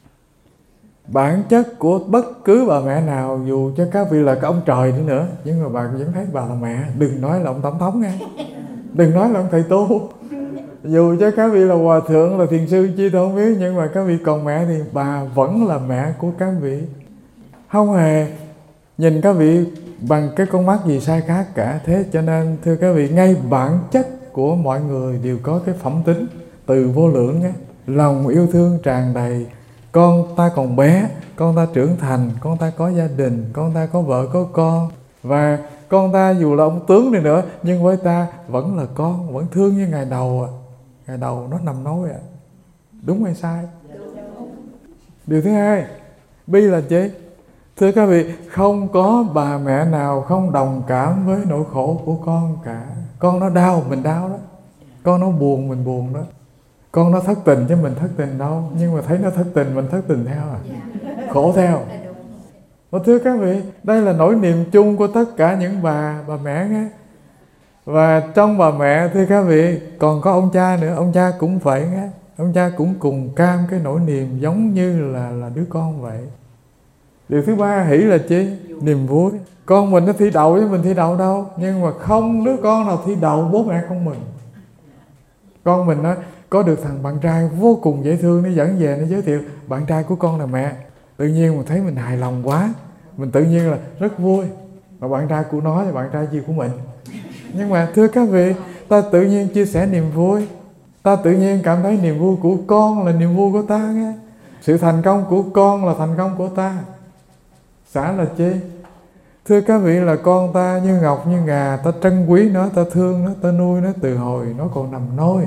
[SPEAKER 1] bản chất của bất cứ bà mẹ nào, dù cho các vị là cái ông trời đi nữa, nhưng mà bà vẫn thấy bà là mẹ. Đừng nói là ông tổng thống nghe, đừng nói là ông thầy tu. Dù cho các vị là hòa thượng, là thiền sư chi tôi không biết, nhưng mà các vị còn mẹ thì bà vẫn là mẹ của các vị. Không hề nhìn các vị bằng cái con mắt gì sai khác cả. Thế cho nên thưa các vị, ngay bản chất của mọi người đều có cái phẩm tính từ vô lượng nhé. Lòng yêu thương tràn đầy. Con ta còn bé, con ta trưởng thành, con ta có gia đình, con ta có vợ có con. Và con ta dù là ông tướng đi nữa, nhưng với ta vẫn là con, vẫn thương như ngày đầu. Ngày đầu nó nằm nói à. Đúng hay sai? Điều thứ hai, bi là gì? Thưa các vị, không có bà mẹ nào không đồng cảm với nỗi khổ của con cả. Con nó đau, mình đau đó. Con nó buồn, mình buồn đó. Con nó thất tình chứ mình thất tình đâu. Nhưng mà thấy nó thất tình, mình thất tình theo à. Khổ theo. Và thưa các vị, đây là nỗi niềm chung của tất cả những bà, bà mẹ nghe. Và trong bà mẹ, thưa các vị, còn có ông cha nữa. Ông cha cũng vậy nghe. Ông cha cũng cùng cam cái nỗi niềm giống như là, là đứa con vậy. Điều thứ ba, hỷ là chi? Niềm vui. Con mình nó thi đậu chứ mình thi đậu đâu. Nhưng mà không đứa con nào thi đậu bố mẹ không mừng. Con mình nó có được thằng bạn trai vô cùng dễ thương, nó dẫn về nó giới thiệu bạn trai của con là mẹ. Tự nhiên mình thấy mình hài lòng quá, mình tự nhiên là rất vui. Mà bạn trai của nó thì bạn trai gì của mình. Nhưng mà thưa các vị, ta tự nhiên chia sẻ niềm vui, ta tự nhiên cảm thấy niềm vui của con là niềm vui của ta nghe. Sự thành công của con là thành công của ta. Xả là chi? Thưa các vị, là con ta như ngọc như ngà, ta trân quý nó, ta thương nó, ta nuôi nó từ hồi nó còn nằm nôi,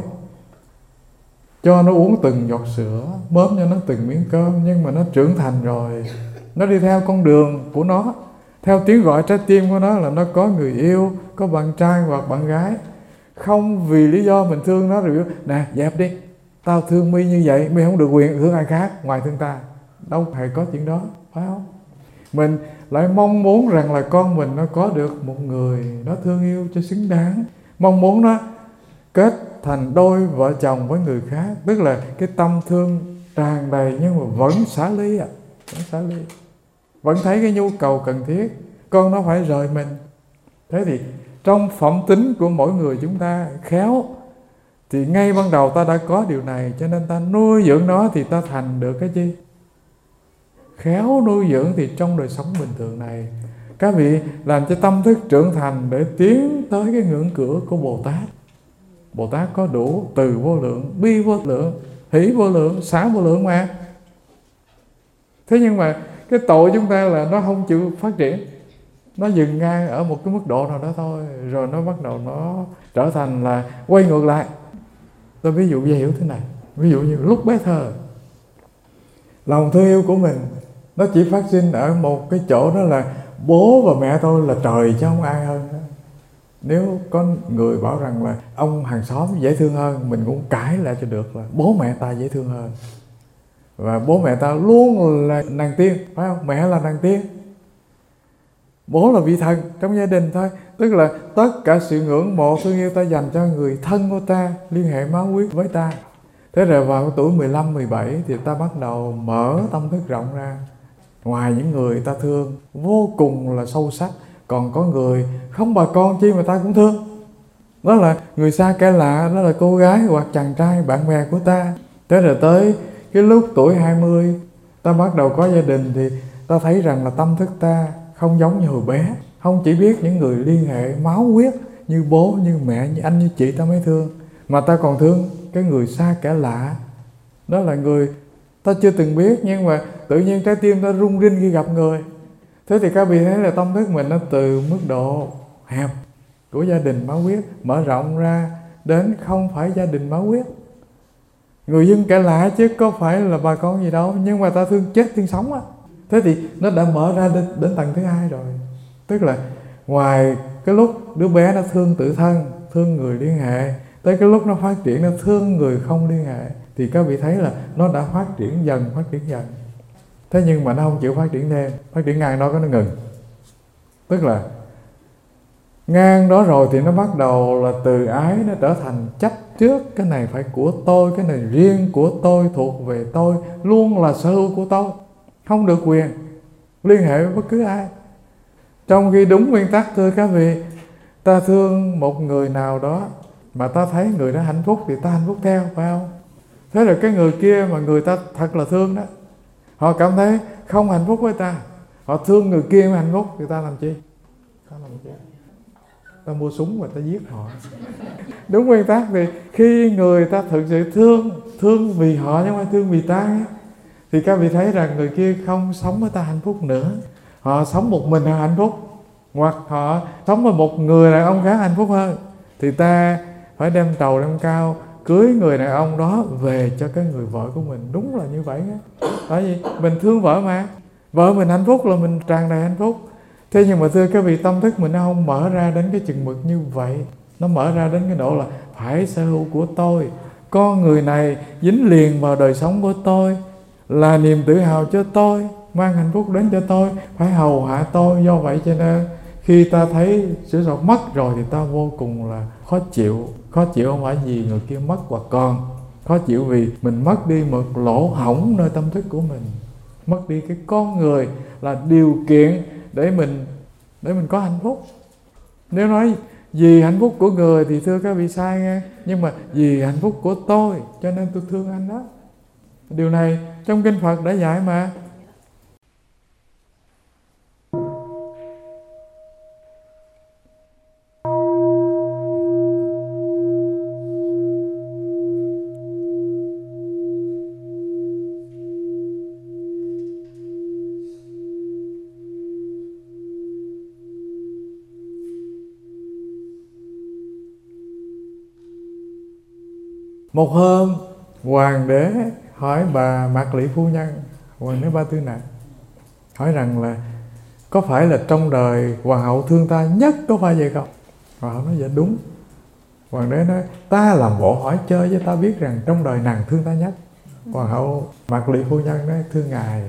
[SPEAKER 1] cho nó uống từng giọt sữa, mớm cho nó từng miếng cơm. Nhưng mà nó trưởng thành rồi, nó đi theo con đường của nó, theo tiếng gọi trái tim của nó là nó có người yêu, có bạn trai hoặc bạn gái. Không vì lý do mình thương nó rồi nè dẹp đi, tao thương My như vậy, My không được quyền thương ai khác ngoài thương ta. Đâu hề có chuyện đó, phải không? Mình lại mong muốn rằng là con mình nó có được một người nó thương yêu cho xứng đáng, mong muốn nó kết thành đôi vợ chồng với người khác. Tức là cái tâm thương tràn đầy nhưng mà vẫn xả ly à, vẫn xả ly, vẫn thấy cái nhu cầu cần thiết con nó phải rời mình. Thế thì trong phẩm tính của mỗi người chúng ta khéo thì ngay ban đầu ta đã có điều này, cho nên ta nuôi dưỡng nó thì ta thành được cái gì? Khéo nuôi dưỡng thì trong đời sống bình thường này các vị làm cho tâm thức trưởng thành để tiến tới cái ngưỡng cửa của Bồ Tát. Bồ Tát có đủ từ vô lượng, bi vô lượng, hỷ vô lượng, xả vô lượng mà. Thế nhưng mà cái tội chúng ta là nó không chịu phát triển, nó dừng ngang ở một cái mức độ nào đó thôi, rồi nó bắt đầu nó trở thành là quay ngược lại. Tôi ví dụ dễ hiểu thế này. Ví dụ như lúc bé thơ, lòng thương yêu của mình nó chỉ phát sinh ở một cái chỗ, đó là bố và mẹ tôi là trời chứ không ai hơn. Nếu có người bảo rằng là ông hàng xóm dễ thương hơn, mình cũng cãi lại cho được là bố mẹ ta dễ thương hơn. Và bố mẹ ta luôn là nàng tiên, phải không? Mẹ là nàng tiên, bố là vị thần trong gia đình thôi. Tức là tất cả sự ngưỡng mộ thương yêu ta dành cho người thân của ta, liên hệ máu huyết với ta. Thế rồi vào tuổi mười lăm, mười bảy thì ta bắt đầu mở tâm thức rộng ra. Ngoài những người ta thương vô cùng là sâu sắc, còn có người không bà con chi mà ta cũng thương. Đó là người xa kẻ lạ, đó là cô gái hoặc chàng trai bạn bè của ta. Thế rồi tới cái lúc tuổi hai mươi, ta bắt đầu có gia đình thì ta thấy rằng là tâm thức ta không giống như hồi bé. Không chỉ biết những người liên hệ máu huyết như bố, như mẹ, như anh, như chị ta mới thương, mà ta còn thương cái người xa kẻ lạ. Đó là người ta chưa từng biết, nhưng mà tự nhiên trái tim ta rung rinh khi gặp người. Thế thì các vị thấy là tâm thức mình nó từ mức độ hẹp của gia đình máu huyết mở rộng ra đến không phải gia đình máu huyết, người dân kẻ lạ chứ có phải là bà con gì đâu, nhưng mà ta thương chết thương sống á. Thế thì nó đã mở ra đến, đến tầng thứ hai rồi. Tức là ngoài cái lúc đứa bé nó thương tự thân, thương người liên hệ, tới cái lúc nó phát triển nó thương người không liên hệ, thì các vị thấy là nó đã phát triển dần, phát triển dần. Thế nhưng mà nó không chịu phát triển thêm, phát triển ngang đó có nó ngừng. Tức là ngang đó rồi thì nó bắt đầu là từ ái nó trở thành chấp trước. Cái này phải của tôi, cái này riêng của tôi, thuộc về tôi, luôn là sở hữu của tôi, không được quyền liên hệ với bất cứ ai. Trong khi đúng nguyên tắc, thưa các vị, ta thương một người nào đó mà ta thấy người đó hạnh phúc thì ta hạnh phúc theo, phải không? Thế rồi cái người kia mà người ta thật là thương đó, họ cảm thấy không hạnh phúc với ta, họ thương người kia mà hạnh phúc, thì ta làm chi? Ta làm chi? Ta mua súng và ta giết họ. Đúng nguyên tắc thì khi người ta thực sự thương, thương vì họ chứ không phải thương vì ta, thì các vị thấy rằng người kia không sống với ta hạnh phúc nữa. Họ sống một mình họ hạnh phúc, hoặc họ sống với một người đàn ông khác hạnh phúc hơn, thì ta phải đem trầu đem cao cưới người đàn ông đó về cho cái người vợ của mình. Đúng là như vậy á. Tại vì mình thương vợ mà, vợ mình hạnh phúc là mình tràn đầy hạnh phúc. Thế nhưng mà thưa các vị, tâm thức mình nó không mở ra đến cái chừng mực như vậy. Nó mở ra đến cái độ là phải sở hữu của tôi, con người này dính liền vào đời sống của tôi, là niềm tự hào cho tôi, mang hạnh phúc đến cho tôi, phải hầu hạ tôi. Do vậy cho nên khi ta thấy sự sọt mất rồi thì ta vô cùng là khó chịu. Khó chịu không phải vì người kia mất hoặc còn, khó chịu vì mình mất đi một lỗ hổng nơi tâm thức của mình, mất đi cái con người là điều kiện để mình để mình có hạnh phúc. Nếu nói Vì hạnh phúc của người thì thưa các vị sai nghe, nhưng mà vì hạnh phúc của tôi cho nên tôi thương anh đó. Điều này trong kinh Phật đã dạy mà. Một hôm hoàng đế hỏi bà Mạc Lị phu nhân, hoàng đế Ba Tư Nặc, hỏi rằng là có phải là trong đời hoàng hậu thương ta nhất, có phải vậy không? Hoàng hậu nói dạ đúng. Hoàng đế nói ta làm bộ hỏi chơi với ta biết rằng trong đời nàng thương ta nhất. Hoàng hậu Mạc Lị phu nhân nói thưa ngài,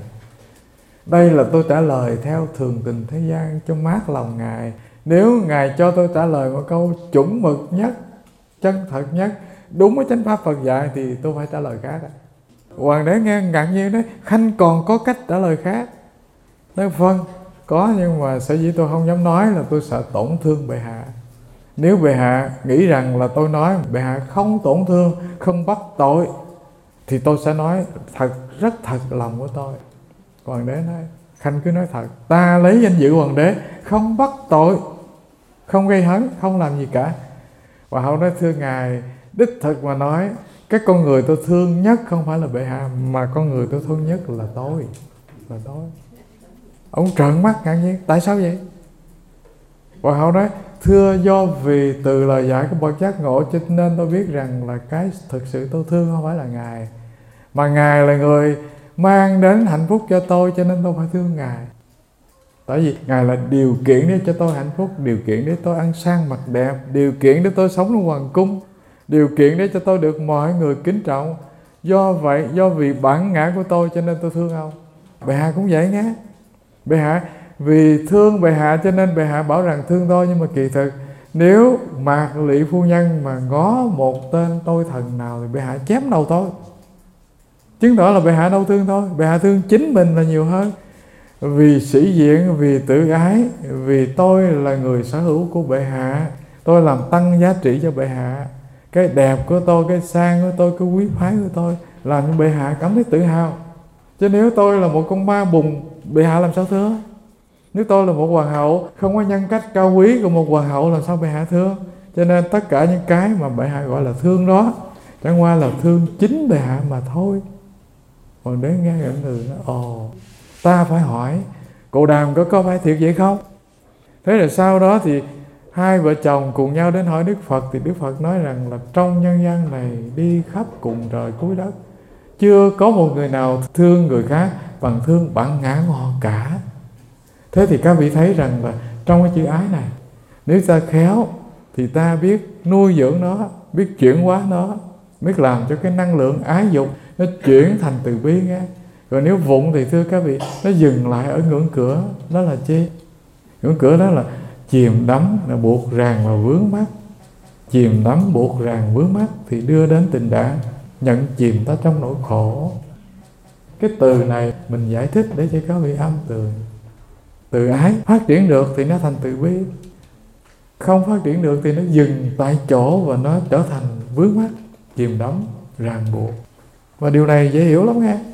[SPEAKER 1] đây là tôi trả lời theo thường tình thế gian cho mát lòng ngài. Nếu ngài cho tôi trả lời một câu chuẩn mực nhất, chân thật nhất, đúng với chánh pháp Phật dạy thì tôi phải trả lời khác. Hoàng đế nghe ngạc nhiên nói khanh còn có cách trả lời khác. Nói vâng có, nhưng mà sở dĩ tôi không dám nói là tôi sợ tổn thương bệ hạ. Nếu bệ hạ nghĩ rằng là tôi nói bệ hạ không tổn thương, không bắt tội, thì tôi sẽ nói thật, rất thật lòng của tôi. Hoàng đế nói khanh cứ nói thật, ta lấy danh dự hoàng đế, không bắt tội, không gây hấn, không làm gì cả. Hoàng hậu nói thưa ngài, đích thực mà nói, cái con người tôi thương nhất không phải là bệ hạ, mà con người tôi thương nhất là tôi, là tôi. Ông trợn mắt ngạc nhiên, tại sao vậy? Hoàng hậu nói thưa, do vì từ lời dạy của bậc giác ngộ cho nên tôi biết rằng là cái thực sự tôi thương không phải là ngài, mà ngài là người mang đến hạnh phúc cho tôi, cho nên tôi phải thương ngài. Tại vì ngài là điều kiện để cho tôi hạnh phúc, điều kiện để tôi ăn sang mặc đẹp, điều kiện để tôi sống trong hoàng cung, điều kiện để cho tôi được mọi người kính trọng. Do vậy, do vì bản ngã của tôi cho nên tôi thương ông. Bệ hạ cũng vậy nhé. Bệ hạ vì thương bệ hạ cho nên bệ hạ bảo rằng thương tôi, nhưng mà kỳ thực nếu Mạc Lị phu nhân mà ngó một tên tôi thần nào thì bệ hạ chém đầu tôi, chứng tỏ là bệ hạ đâu thương tôi, bệ hạ thương chính mình là nhiều hơn. Vì sĩ diện, vì tự ái, vì tôi là người sở hữu của bệ hạ, tôi làm tăng giá trị cho bệ hạ. Cái đẹp của tôi, cái sang của tôi, cái quý phái của tôi làm cho bệ hạ cảm thấy tự hào. Chứ nếu tôi là một con ma bùng, bệ hạ làm sao thương? Nếu tôi là một hoàng hậu không có nhân cách cao quý của một hoàng hậu, làm sao bệ hạ thương? Cho nên tất cả những cái mà bệ hạ gọi là thương đó chẳng qua là thương chính bệ hạ mà thôi. Hoàng đế nghe ngẩn người nói ồ, ta phải hỏi Cồ Đàm có có phải thiệt vậy không? Thế rồi sau đó thì hai vợ chồng cùng nhau đến hỏi Đức Phật, thì Đức Phật nói rằng là trong nhân gian này đi khắp cùng trời cuối đất, chưa có một người nào thương người khác bằng thương bản ngã của họ cả. Thế thì các vị thấy rằng là trong cái chữ ái này, nếu ta khéo thì ta biết nuôi dưỡng nó, biết chuyển hóa nó, biết làm cho cái năng lượng ái dục nó chuyển thành từ bi nghe. Rồi nếu vụng thì thưa các vị, nó dừng lại ở ngưỡng cửa. Đó là chi? Ngưỡng cửa đó là chìm đắm, là buộc ràng và vướng mắc. Chìm đắm, buộc ràng, vướng mắc thì đưa đến tình trạng nhận chìm ta trong nỗi khổ. Cái từ này mình giải thích để cho các vị âm tường. Từ ái phát triển được thì nó thành từ bi, không phát triển được thì nó dừng tại chỗ và nó trở thành vướng mắc, chìm đắm, ràng buộc. Và điều này dễ hiểu lắm nghe.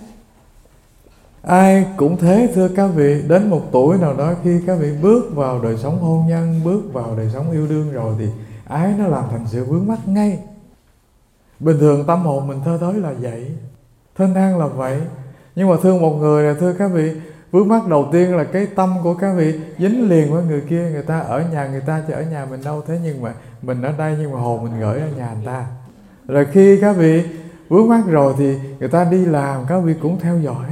[SPEAKER 1] Ai cũng thế thưa các vị, đến một tuổi nào đó khi các vị bước vào đời sống hôn nhân, bước vào đời sống yêu đương rồi thì ái nó làm thành sự vướng mắc ngay. Bình thường tâm hồn mình thơ thới là vậy, thênh thang là vậy. Nhưng mà thương một người là thưa các vị, vướng mắc đầu tiên là cái tâm của các vị dính liền với người kia. Người ta ở nhà người ta chứ ở nhà mình đâu. Thế nhưng mà mình ở đây nhưng mà hồn mình gửi ở nhà người ta. Rồi khi các vị vướng mắc rồi thì người ta đi làm, các vị cũng theo dõi.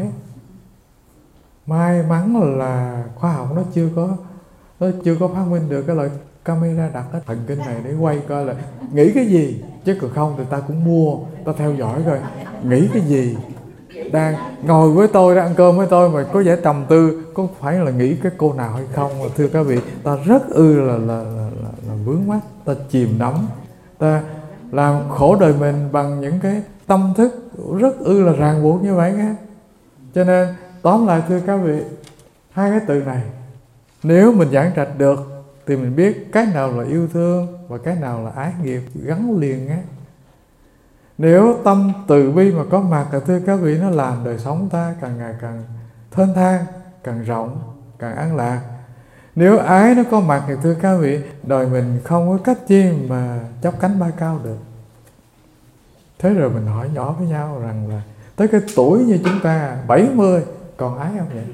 [SPEAKER 1] May mắn là khoa học nó chưa có nó chưa có phát minh được cái loại camera đặt cái thần kinh này để quay coi là nghĩ cái gì. Chứ còn không thì ta cũng mua, ta theo dõi coi nghĩ cái gì. Đang ngồi với tôi, đang ăn cơm với tôi mà có vẻ trầm tư, có phải là nghĩ cái cô nào hay không? Mà thưa các vị, ta rất ư là, là, là, là, là vướng mắc, ta chìm đắm, ta làm khổ đời mình bằng những cái tâm thức rất ư là ràng buộc như vậy nghe. Cho nên tóm lại thưa các vị, hai cái từ này nếu mình giảng trạch được thì mình biết cái nào là yêu thương và cái nào là ái nghiệp gắn liền á. Nếu tâm từ bi mà có mặt, thưa các vị, nó làm đời sống ta càng ngày càng thênh thang, càng rộng, càng an lạc. Nếu ái nó có mặt thì thưa các vị, đời mình không có cách chi mà chắp cánh bay cao được. Thế rồi mình hỏi nhỏ với nhau rằng là tới cái tuổi như chúng ta bảy mươi còn ái không vậy?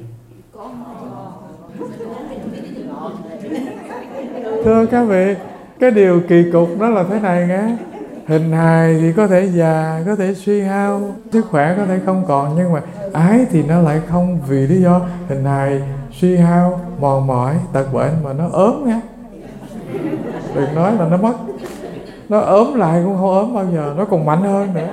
[SPEAKER 1] Thưa các vị, cái điều kỳ cục đó là thế này nghe. Hình hài thì có thể già, có thể suy hao, sức khỏe có thể không còn, nhưng mà ái thì nó lại không, vì lý do hình hài suy hao, mòn mỏi, tật bệnh mà nó ốm nha. Đừng nói là nó mất, nó ốm lại cũng không ốm bao giờ, nó còn mạnh hơn nữa.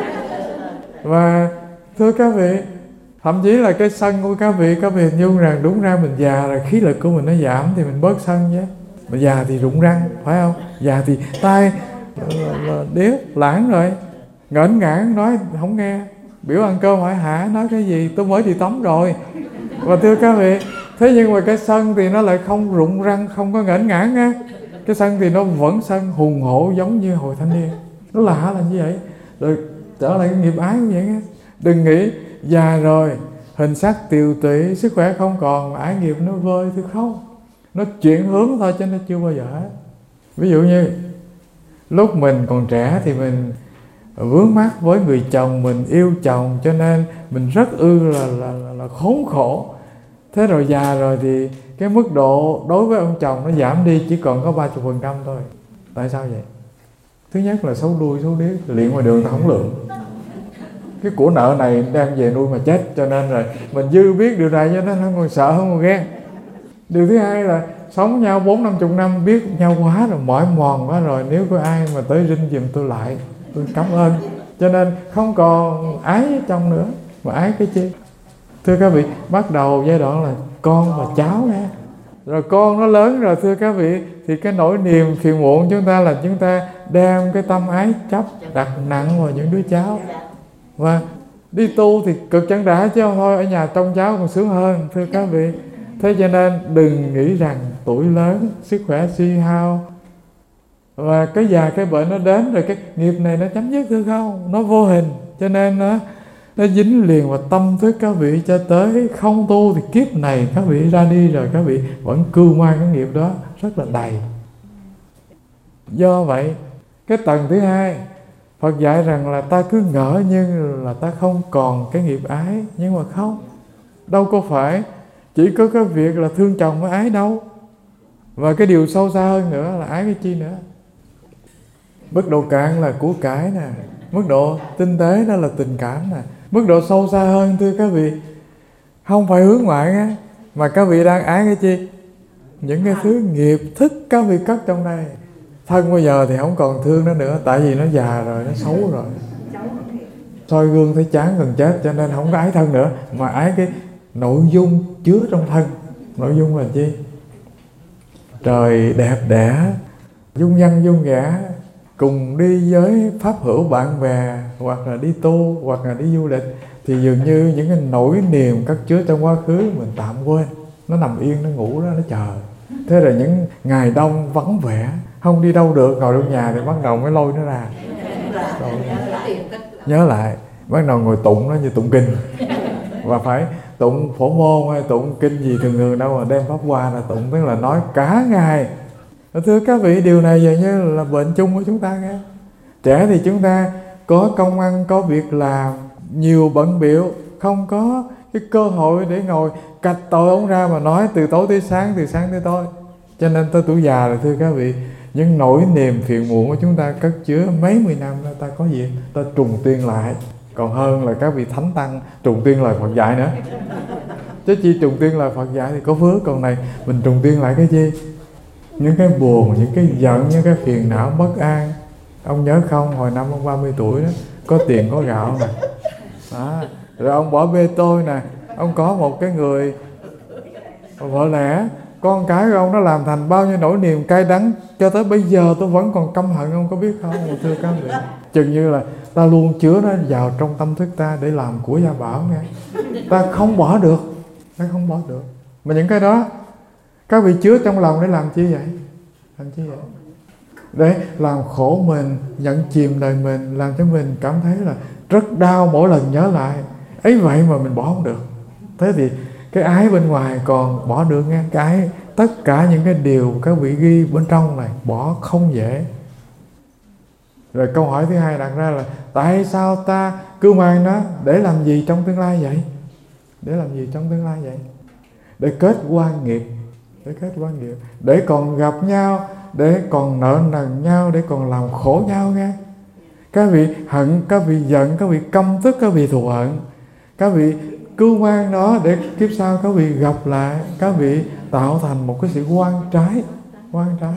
[SPEAKER 1] Và thưa các vị, thậm chí là cái sân của các vị, các vị hình dung rằng đúng ra mình già rồi, khí lực của mình nó giảm thì mình bớt sân chứ. Mà già thì rụng răng, phải không? Già thì tai là, là điếc, lãng rồi, ngỡn ngãn, nói không nghe. Biểu ăn cơm hỏi hả, nói cái gì, tôi mới đi tắm rồi. Và thưa các vị, thế nhưng mà cái sân thì nó lại không rụng răng, không có ngỡn ngãn á. Cái sân thì nó vẫn sân hùng hổ giống như hồi thanh niên. Nó lạ là như vậy. Rồi trở lại cái nghiệp ái cũng vậy nghe. Đừng nghĩ già rồi, hình sắc tiều tụy, sức khỏe không còn, ái nghiệp nó vơi. Thì không, nó chuyển hướng thôi chứ nó chưa bao giờ hết. Ví dụ như lúc mình còn trẻ thì mình vướng mắc với người chồng, mình yêu chồng cho nên mình rất ư là, là, là, là khốn khổ. Thế rồi già rồi thì cái mức độ đối với ông chồng nó giảm đi, chỉ còn có ba mươi phần trăm thôi. Tại sao vậy? Thứ nhất là xấu đuôi, xấu điếc, liện ngoài đường ta không lượng. Cái của nợ này đem về nuôi mà chết, cho nên rồi mình dư biết điều này cho nên không còn sợ, không còn ghen. Điều thứ hai là sống nhau bốn năm chục năm, biết nhau quá rồi, mỏi mòn quá rồi, nếu có ai mà tới rinh giùm tôi lại, tôi cảm ơn. Cho nên không còn ái với chồng nữa, mà ái cái chi? Thưa các vị, bắt đầu giai đoạn là con và cháu nha. Rồi con nó lớn rồi thưa các vị, thì cái nỗi niềm phiền muộn chúng ta là chúng ta đem cái tâm ái chấp đặt nặng vào những đứa cháu. Và đi tu thì cực chẳng đã chứ không thôi, ở nhà trông cháu còn sướng hơn, thưa các vị. Thế cho nên đừng nghĩ rằng tuổi lớn, sức khỏe suy hao và cái già cái bệnh nó đến rồi cái nghiệp này nó chấm dứt, thưa không? Nó vô hình, cho nên nó nó dính liền vào tâm thức các vị cho tới không tu thì kiếp này các vị ra đi rồi các vị vẫn cưu mang cái nghiệp đó rất là đầy. Do vậy, cái tầng thứ hai, Phật dạy rằng là ta cứ ngỡ như là ta không còn cái nghiệp ái, nhưng mà không, đâu có phải chỉ có cái việc là thương chồng mới ái đâu. Và cái điều sâu xa hơn nữa là ái cái chi nữa. Mức độ cạn là của cải nè, mức độ tinh tế đó là tình cảm nè, mức độ sâu xa hơn thưa các vị, không phải hướng ngoại á, mà các vị đang ái cái chi? Những cái thứ nghiệp thức các vị cất trong đây. Thân bây giờ thì không còn thương nó nữa, tại vì nó già rồi, nó xấu rồi, soi gương thấy chán gần chết, cho nên không có ái thân nữa, mà ái cái nội dung chứa trong thân. Nội dung là chi? Trời đẹp đẽ, dung nhân dung ngã, cùng đi với pháp hữu bạn bè, hoặc là đi tu, hoặc là đi du lịch, thì dường như những cái nỗi niềm cất chứa trong quá khứ mình tạm quên, nó nằm yên, nó ngủ đó, nó chờ. Thế rồi những ngày đông vắng vẻ, không đi đâu được, ngồi trong nhà thì bắt đầu mới lôi nó ra. Rồi, nhớ lại, bắt đầu ngồi tụng nó như tụng kinh. Và phải tụng phổ môn hay tụng kinh gì thường thường đâu mà đem pháp hoa là tụng, tức là nói cả ngày. Thưa các vị, điều này dường như là bệnh chung của chúng ta nghe. Trẻ thì chúng ta có công ăn, có việc làm, nhiều bận bịu, không có cái cơ hội để ngồi cạch tội ông ra mà nói từ tối tới sáng, từ sáng tới tối. Cho nên tới tuổi già rồi thưa các vị, những nỗi niềm phiền muộn của chúng ta cất chứa mấy mươi năm đó, ta có gì? Ta trùng tuyên lại. Còn hơn là các vị thánh tăng trùng tuyên lời Phật dạy nữa. Chứ chi trùng tuyên lời Phật dạy thì có phước, còn này mình trùng tuyên lại cái chi? Những cái buồn, những cái giận, những cái phiền não bất an. Ông nhớ không, hồi năm ông ba mươi tuổi đó, có tiền có gạo nè, à, rồi ông bỏ bê tôi nè, ông có một cái người vợ lẽ, con cái của ông nó làm thành bao nhiêu nỗi niềm cay đắng, cho tới bây giờ tôi vẫn còn căm hận, ông có biết không? Thưa các vị, chừng như là ta luôn chứa nó vào trong tâm thức ta để làm của gia bảo nghe. Ta không bỏ được, ta không bỏ được. Mà những cái đó Các vị chứa trong lòng để làm chi vậy? Làm chi vậy? Để làm khổ mình, nhận chìm đời mình, làm cho mình cảm thấy là rất đau mỗi lần nhớ lại. Ấy vậy mà mình bỏ không được. Thế thì cái ái bên ngoài còn bỏ được nghe. Cái ái, tất cả những cái điều các vị ghi bên trong này bỏ không dễ. Rồi câu hỏi thứ hai đặt ra là tại sao ta cứ mang nó để làm gì trong tương lai vậy? Để làm gì trong tương lai vậy? Để kết quan nghiệp. Để kết quan nghiệp. Để còn gặp nhau, để còn nợ nần nhau, để còn làm khổ nhau nghe. Các vị hận, các vị giận, các vị căm tức, các vị thù hận. Các vị cưu mang nó để kiếp sau các vị gặp lại, các vị tạo thành một cái sự oan trái. Oan trái.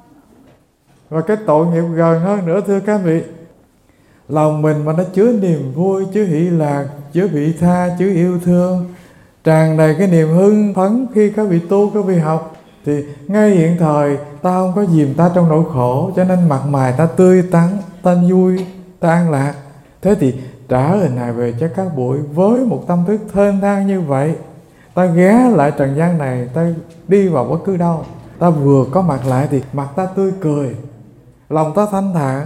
[SPEAKER 1] Và cái tội nghiệp gần hơn nữa thưa các vị, lòng mình mà nó chứa niềm vui, chứa hỷ lạc, chứa vị tha, chứa yêu thương, tràn đầy cái niềm hưng phấn khi các vị tu, các vị học, thì ngay hiện thời ta không có dìm ta trong nỗi khổ, cho nên mặt mày ta tươi tắn, ta vui, ta an lạc. Thế thì trả hình hài về cho các bụi với một tâm thức thênh thang như vậy, ta ghé lại trần gian này, ta đi vào bất cứ đâu, ta vừa có mặt lại thì mặt ta tươi cười, lòng ta thanh thản.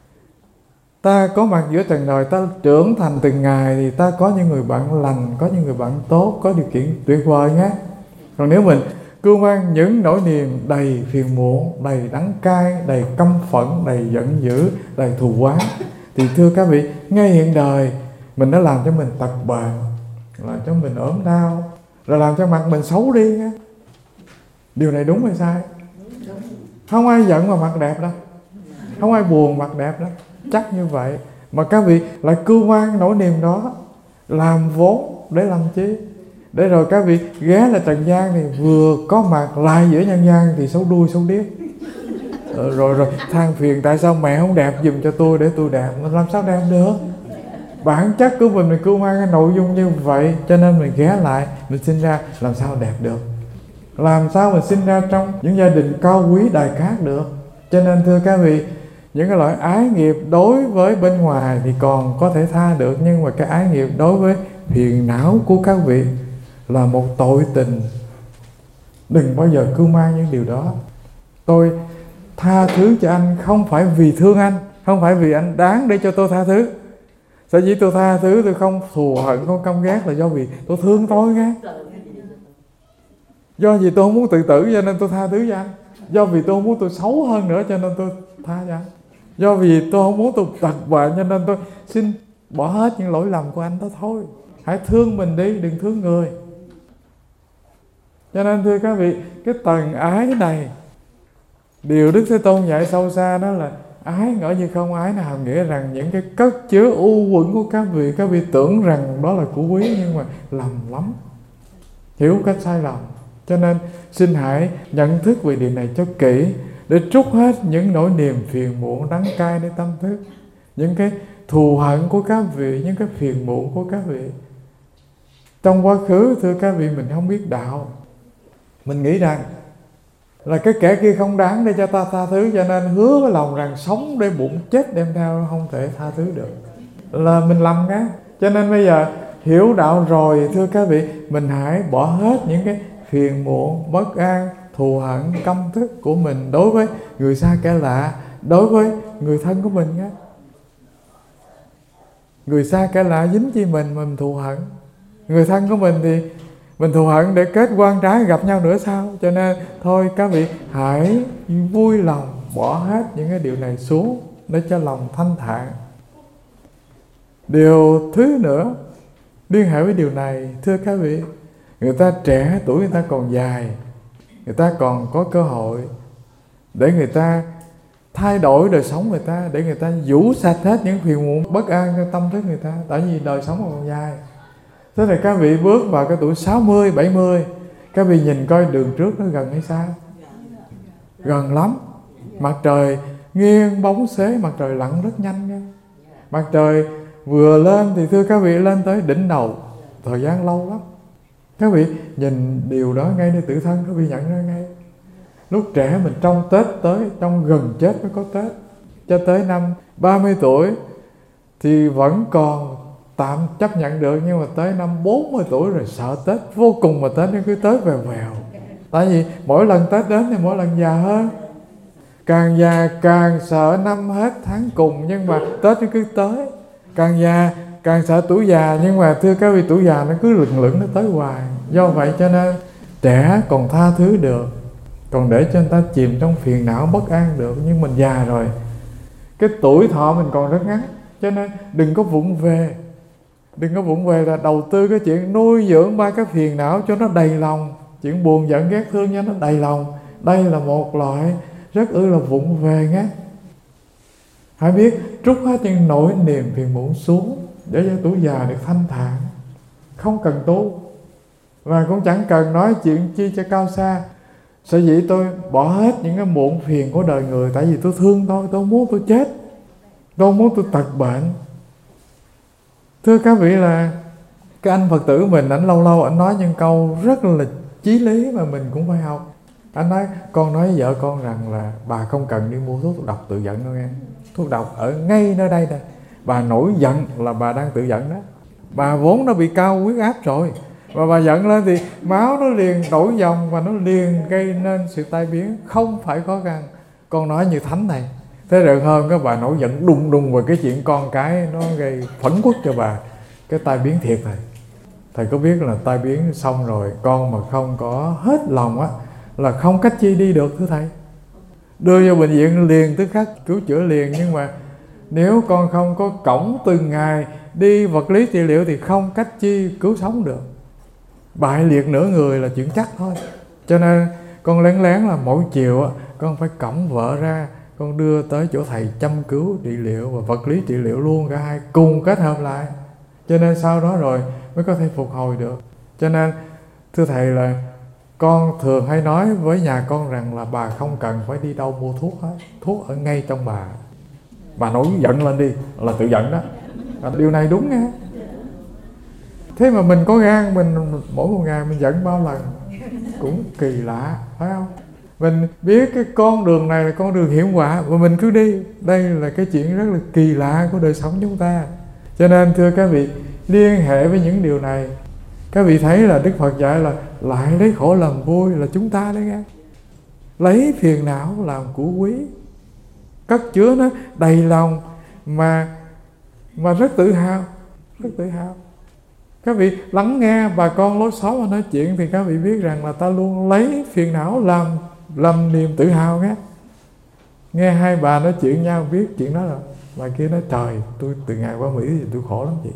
[SPEAKER 1] Ta có mặt giữa trần đời, ta trưởng thành từng ngày thì ta có những người bạn lành, có những người bạn tốt, có điều kiện tuyệt vời nhé. Còn nếu mình cưu mang những nỗi niềm đầy phiền muộn, đầy đắng cay, đầy căm phẫn, đầy giận dữ, đầy thù oán, thì thưa các vị, ngay hiện đời mình đã làm cho mình tật bệnh, làm cho mình ốm đau, rồi làm cho mặt mình xấu đi nhé. Điều này đúng hay sai? Không ai giận mà mặt đẹp đâu, không ai buồn mặt đẹp đâu. Chắc như vậy mà các vị lại cưu mang nỗi niềm đó làm vốn để làm chi? Để rồi các vị ghé lại trần gian thì vừa có mặt lại giữa nhân gian thì xấu đuôi xấu điếc, rồi rồi, rồi than phiền tại sao mẹ không đẹp giùm cho tôi để tôi đẹp. Làm sao đẹp được? Bản chất của mình mình cưu mang cái nội dung như vậy, cho nên mình ghé lại, mình sinh ra làm sao đẹp được? Làm sao mình sinh ra trong những gia đình cao quý đài cát được? Cho nên thưa các vị, những cái loại ái nghiệp đối với bên ngoài thì còn có thể tha được, nhưng mà cái ái nghiệp đối với phiền não của các vị là một tội tình. Đừng bao giờ cưu mang những điều đó. Tôi tha thứ cho anh không phải vì thương anh, không phải vì anh đáng để cho tôi tha thứ. Sở dĩ tôi tha thứ, tôi không thù hận, không căm ghét là do vì tôi thương tôi nghe. Do vì tôi không muốn tự tử cho nên tôi tha thứ cho anh. Do vì tôi không muốn tôi xấu hơn nữa cho nên tôi tha cho anh. Do vì tôi không muốn tôi tật bệnh cho nên tôi xin bỏ hết những lỗi lầm của anh đó thôi. Hãy thương mình đi, đừng thương người. Cho nên thưa các vị, cái tầng ái này, điều Đức Thế Tôn dạy sâu xa đó là ái ngỡ như không ái, là hàm nghĩa rằng những cái cất chứa u uẩn của các vị, các vị tưởng rằng đó là của quý nhưng mà lầm lắm, hiểu cách sai lầm. Cho nên xin hãy nhận thức về điều này cho kỹ, để trút hết những nỗi niềm phiền muộn đắng cayในtâm thức, những cái thù hận của các vị, những cái phiền muộn của các vị. Trong quá khứ thưa các vị, mình không biết đạo, mình nghĩ rằng là cái kẻ kia không đáng để cho ta tha thứ, cho nên hứa với lòng rằng sống để bụng chết đem theo, không thể tha thứ được, là mình lầm á. Cho nên bây giờ hiểu đạo rồi thưa các vị, mình hãy bỏ hết những cái phiền muộn, bất an, thù hận, căm tức của mình đối với người xa kẻ lạ, đối với người thân của mình á. Người xa kẻ lạ dính chi mình mà mình thù hận, người thân của mình thì mình thù hận để kết quan trái gặp nhau nữa sao? Cho nên thôi các vị hãy vui lòng bỏ hết những cái điều này xuống để cho lòng thanh thản. Điều thứ nữa liên hệ với điều này thưa các vị, người ta trẻ tuổi, người ta còn dài, người ta còn có cơ hội để người ta thay đổi đời sống người ta, để người ta vũ sạch hết những phiền muộn bất an trong tâm thức người ta, tại vì đời sống còn dài. Thế là các vị bước vào cái tuổi sáu mươi, bảy mươi, các vị nhìn coi đường trước nó gần hay xa? Gần lắm. Mặt trời nghiêng bóng xế, mặt trời lặn rất nhanh nha. Mặt trời vừa lên thì thưa các vị lên tới đỉnh đầu, thời gian lâu lắm. Các vị nhìn điều đó ngay nơi tự thân, các vị nhận ra ngay. Lúc trẻ mình trong Tết tới, trong gần chết mới có Tết, cho tới năm ba mươi tuổi thì vẫn còn tạm chấp nhận được, nhưng mà tới năm bốn mươi tuổi rồi sợ Tết vô cùng, mà Tết nó cứ tới vèo vèo. Tại vì mỗi lần Tết đến thì mỗi lần già hơn. Càng già càng sợ năm hết tháng cùng, nhưng mà Tết nó cứ tới. Càng già càng sợ tuổi già, nhưng mà thưa các vị, tuổi già nó cứ lừng lững nó tới hoài. Do vậy cho nên trẻ còn tha thứ được, còn để cho người ta chìm trong phiền não bất an được. Nhưng mình già rồi, cái tuổi thọ mình còn rất ngắn, cho nên đừng có vụng về. Đừng có vụng về là đầu tư cái chuyện nuôi dưỡng ba cái phiền não cho nó đầy lòng. Chuyện buồn giận ghét thương cho nó đầy lòng. Đây là một loại rất ư là vụng về nhé. Hãy biết trút hết những nỗi niềm phiền muộn xuống để cho tuổi già được thanh thản. Không cần tu, và cũng chẳng cần nói chuyện chi cho cao xa. Sở dĩ tôi bỏ hết những cái muộn phiền của đời người, tại vì tôi thương tôi, tôi muốn tôi chết, tôi muốn tôi tật bệnh. Thưa các vị, là cái anh Phật tử mình, ảnh lâu lâu ảnh nói những câu rất là chí lý mà mình cũng phải học. Anh nói, con nói vợ con rằng là bà không cần đi mua thuốc độc tự giận đâu nghe. Thuốc độc ở ngay nơi đây nè. Bà nổi giận là bà đang tự giận đó. Bà vốn nó bị cao huyết áp rồi, và bà giận lên thì máu nó liền đổi dòng, và nó liền gây nên sự tai biến không phải khó khăn. Con nói như thánh này. Thế rồi hơn các bà nổi giận đùng đùng về cái chuyện con cái, nó gây phẫn uất cho bà, cái tai biến thiệt thầy. Thầy có biết là tai biến xong rồi, con mà không có hết lòng á là không cách chi đi được thưa thầy. Đưa vô bệnh viện liền tức khắc cứu chữa liền, nhưng mà nếu con không có cõng từng ngày đi vật lý trị liệu thì không cách chi cứu sống được. Bại liệt nửa người là chuyện chắc thôi. Cho nên con lén lén là mỗi chiều con phải cõng vợ ra, con đưa tới chỗ thầy chăm cứu trị liệu và vật lý trị liệu luôn, cả hai cùng kết hợp lại. Cho nên sau đó rồi mới có thể phục hồi được. Cho nên thưa thầy, là con thường hay nói với nhà con rằng là bà không cần phải đi đâu mua thuốc hết. Thuốc ở ngay trong bà. Bà nổi giận lên đi là tự giận đó. Điều này đúng nha. Thế mà mình có gan, mình mỗi một ngày mình giận bao lần cũng kỳ lạ, phải không? Mình biết cái con đường này là con đường hiểm họa và mình cứ đi. Đây là cái chuyện rất là kỳ lạ của đời sống chúng ta. Cho nên thưa các vị, liên hệ với những điều này, các vị thấy là Đức Phật dạy là lại lấy khổ làm vui là chúng ta đấy nghe. Lấy phiền não làm của quý, cất chứa nó đầy lòng mà mà rất tự hào, rất tự hào. Các vị lắng nghe bà con lối xóm mà nói chuyện thì các vị biết rằng là ta luôn lấy phiền não làm làm niềm tự hào nghe. Nghe hai bà nói chuyện nhau biết chuyện đó rồi. Bà kia nói trời, tôi từ ngày qua Mỹ thì tôi khổ lắm chị.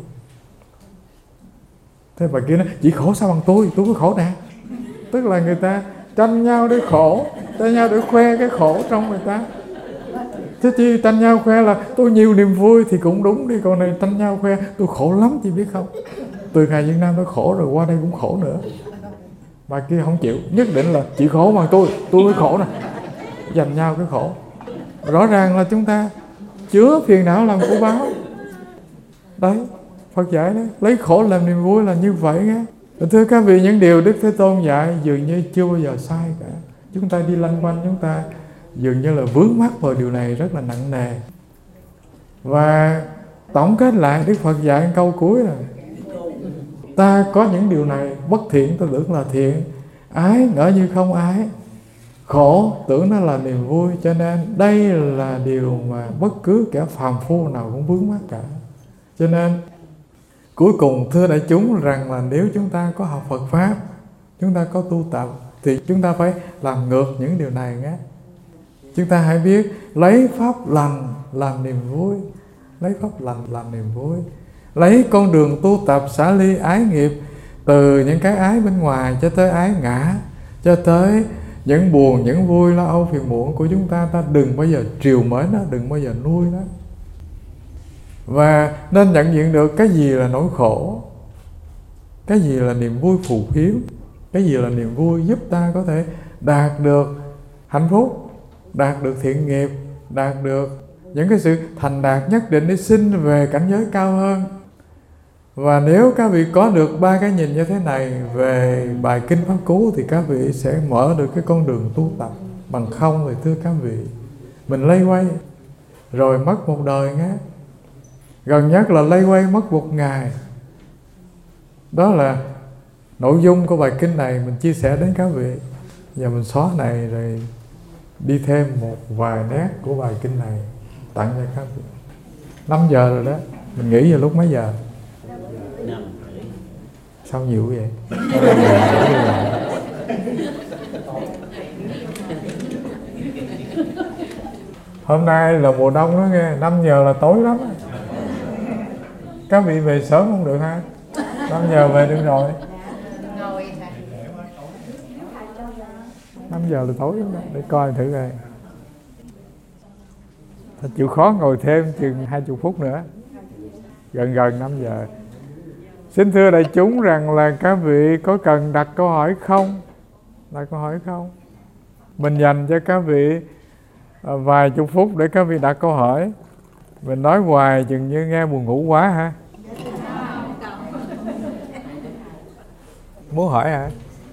[SPEAKER 1] Thế bà kia nói chị khổ sao bằng tôi, tôi có khổ nè. Tức là người ta tranh nhau để khổ, tranh nhau để khoe cái khổ trong người ta. Chứ chi tranh nhau khoe là tôi nhiều niềm vui thì cũng đúng đi. Còn này tranh nhau khoe tôi khổ lắm chị biết không. Từ ngày Việt Nam tôi khổ rồi qua đây cũng khổ nữa. Bà kia không chịu, nhất định là chị khổ bằng tôi, tôi mới khổ nè. Giành nhau cái khổ. Rõ ràng là chúng ta chứa phiền não làm của báo. Đấy, Phật dạy đấy, lấy khổ làm niềm vui là như vậy nghe. Thưa các vị, những điều Đức Thế Tôn dạy dường như chưa bao giờ sai cả. Chúng ta đi lanh quanh, chúng ta dường như là vướng mắc vào điều này rất là nặng nề. Và tổng kết lại, Đức Phật dạy câu cuối là ta có những điều này bất thiện ta tưởng là thiện, ái ngỡ như không ái, khổ tưởng nó là niềm vui. Cho nên đây là điều mà bất cứ kẻ phàm phu nào cũng vướng mắc cả. Cho nên cuối cùng thưa đại chúng rằng là nếu chúng ta có học Phật Pháp, chúng ta có tu tập thì chúng ta phải làm ngược những điều này nhé. Chúng ta hãy biết lấy pháp lành làm niềm vui, lấy pháp lành làm niềm vui, lấy con đường tu tập xả ly ái nghiệp, từ những cái ái bên ngoài cho tới ái ngã, cho tới những buồn, những vui, lo âu, phiền muộn của chúng ta. Ta đừng bao giờ trìu mến nó, đừng bao giờ nuôi nó. Và nên nhận diện được cái gì là nỗi khổ, cái gì là niềm vui phù phiếm, cái gì là niềm vui giúp ta có thể đạt được hạnh phúc, đạt được thiện nghiệp, đạt được những cái sự thành đạt nhất định để sinh về cảnh giới cao hơn. Và nếu các vị có được ba cái nhìn như thế này về bài Kinh Pháp Cú thì các vị sẽ mở được cái con đường tu tập. Bằng không thì thưa các vị, mình lây quay rồi mất một đời nghe. Gần nhất là lây quay mất một ngày. Đó là nội dung của bài kinh này mình chia sẻ đến các vị. Giờ mình xóa này rồi đi thêm một vài nét của bài kinh này tặng cho các vị. Năm giờ rồi đó. Mình nghỉ vào lúc mấy giờ? Sao nhiều vậy? Hôm nay là mùa đông đó nghe, năm giờ là tối lắm. Các vị về sớm không được ha? năm giờ về được rồi. năm giờ là tối lắm đó. Để coi thử coi. Thật chịu khó ngồi thêm chừng hai mươi phút nữa. Gần gần năm giờ. Xin thưa đại chúng rằng là các vị có cần đặt câu hỏi không? Đặt câu hỏi không? Mình dành cho các vị vài chục phút để các vị đặt câu hỏi. Mình nói hoài chừng như nghe buồn ngủ quá hả? Muốn hỏi hả?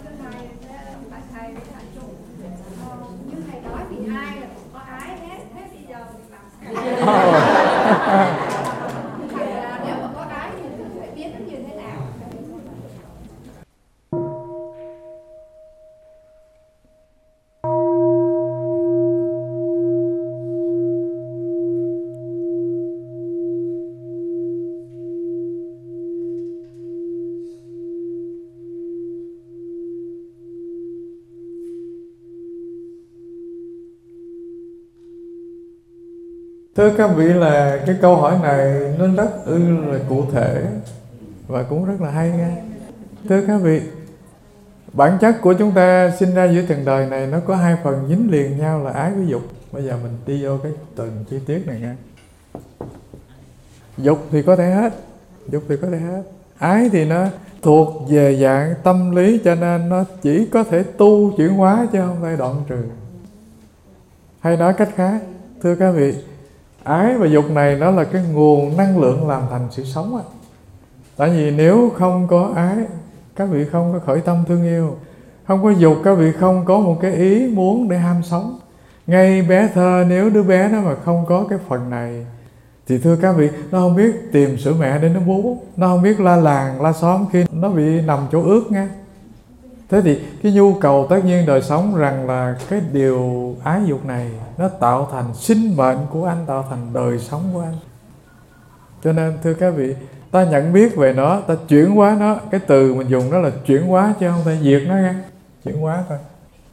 [SPEAKER 1] Thưa các vị là cái câu hỏi này nó rất ư là cụ thể và cũng rất là hay nghe. Thưa các vị, bản chất của chúng ta sinh ra giữa trần đời này nó có hai phần dính liền nhau là ái với dục. Bây giờ mình đi vô cái từng chi tiết này nha. Dục thì có thể hết, dục thì có thể hết. Ái thì nó thuộc về dạng tâm lý cho nên nó chỉ có thể tu chuyển hóa chứ không phải đoạn trừ. Hay nói cách khác, thưa các vị, ái và dục này nó là cái nguồn năng lượng làm thành sự sống á. Tại vì nếu không có ái, các vị không có khởi tâm thương yêu, không có dục, các vị không có một cái ý muốn để ham sống. Ngay bé thơ nếu đứa bé nó mà không có cái phần này thì thưa các vị, nó không biết tìm sữa mẹ để nó bú, nó không biết la làng la xóm khi nó bị nằm chỗ ướt nha. Thế thì cái nhu cầu tất nhiên đời sống rằng là cái điều ái dục này nó tạo thành sinh mệnh của anh, tạo thành đời sống của anh. Cho nên thưa các vị, ta nhận biết về nó, ta chuyển hóa nó. Cái từ mình dùng đó là chuyển hóa chứ không phải diệt nó nha. Chuyển hóa thôi.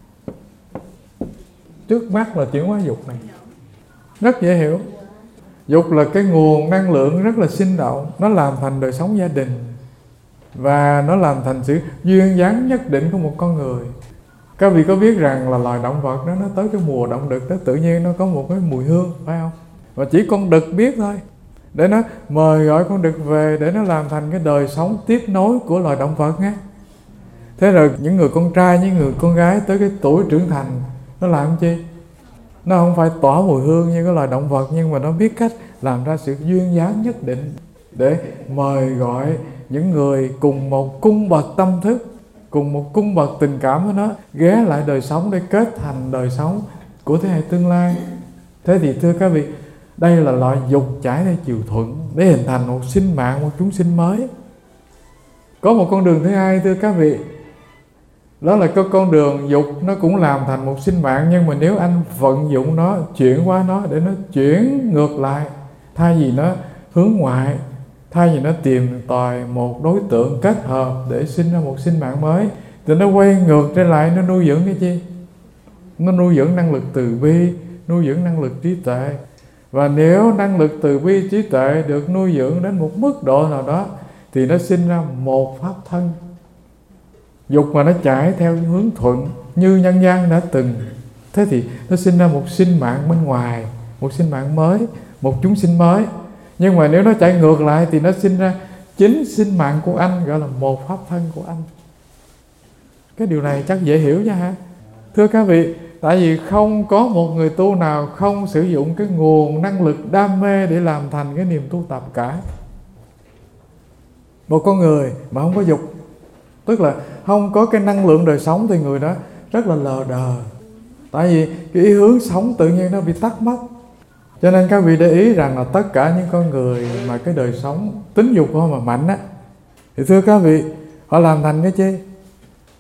[SPEAKER 1] Trước mắt là chuyển hóa dục này. Rất dễ hiểu. Dục là cái nguồn năng lượng rất là sinh động. Nó làm thành đời sống gia đình và nó làm thành sự duyên dáng nhất định của một con người. Các vị có biết rằng là loài động vật đó, nó tới cái mùa động đực đó tự nhiên nó có một cái mùi hương, phải không? Và chỉ con đực biết thôi, để nó mời gọi con đực về để nó làm thành cái đời sống tiếp nối của loài động vật nhé. Thế rồi những người con trai, những người con gái tới cái tuổi trưởng thành, nó làm chi? Nó không phải tỏa mùi hương như cái loài động vật, nhưng mà nó biết cách làm ra sự duyên dáng nhất định để mời gọi những người cùng một cung bậc tâm thức, cùng một cung bậc tình cảm với nó ghé lại đời sống để kết thành đời sống của thế hệ tương lai. Thế thì thưa các vị, đây là loại dục chảy theo chiều thuận để hình thành một sinh mạng, một chúng sinh mới. Có một con đường thứ hai thưa các vị, đó là cái con đường dục nó cũng làm thành một sinh mạng, nhưng mà nếu anh vận dụng nó, chuyển qua nó để nó chuyển ngược lại, thay vì nó hướng ngoại, thay vì nó tìm tòi một đối tượng kết hợp để sinh ra một sinh mạng mới, thì nó quay ngược trở lại, nó nuôi dưỡng cái chi? Nó nuôi dưỡng năng lực từ bi, nuôi dưỡng năng lực trí tuệ. Và nếu năng lực từ bi trí tuệ được nuôi dưỡng đến một mức độ nào đó thì nó sinh ra một pháp thân. Dục mà nó chảy theo hướng thuận như nhân gian đã từng, thế thì nó sinh ra một sinh mạng bên ngoài, một sinh mạng mới, một chúng sinh mới. Nhưng mà nếu nó chạy ngược lại thì nó sinh ra chính sinh mạng của anh, gọi là một pháp thân của anh. Cái điều này chắc dễ hiểu nha ha. Thưa các vị, tại vì không có một người tu nào không sử dụng cái nguồn năng lực đam mê để làm thành cái niềm tu tập cả. Một con người mà không có dục, tức là không có cái năng lượng đời sống, thì người đó rất là lờ đờ. Tại vì cái ý hướng sống tự nhiên nó bị tắt mất. Cho nên các vị để ý rằng là tất cả những con người mà cái đời sống tính dục của họ mà mạnh á, thì thưa các vị, họ làm thành cái chi?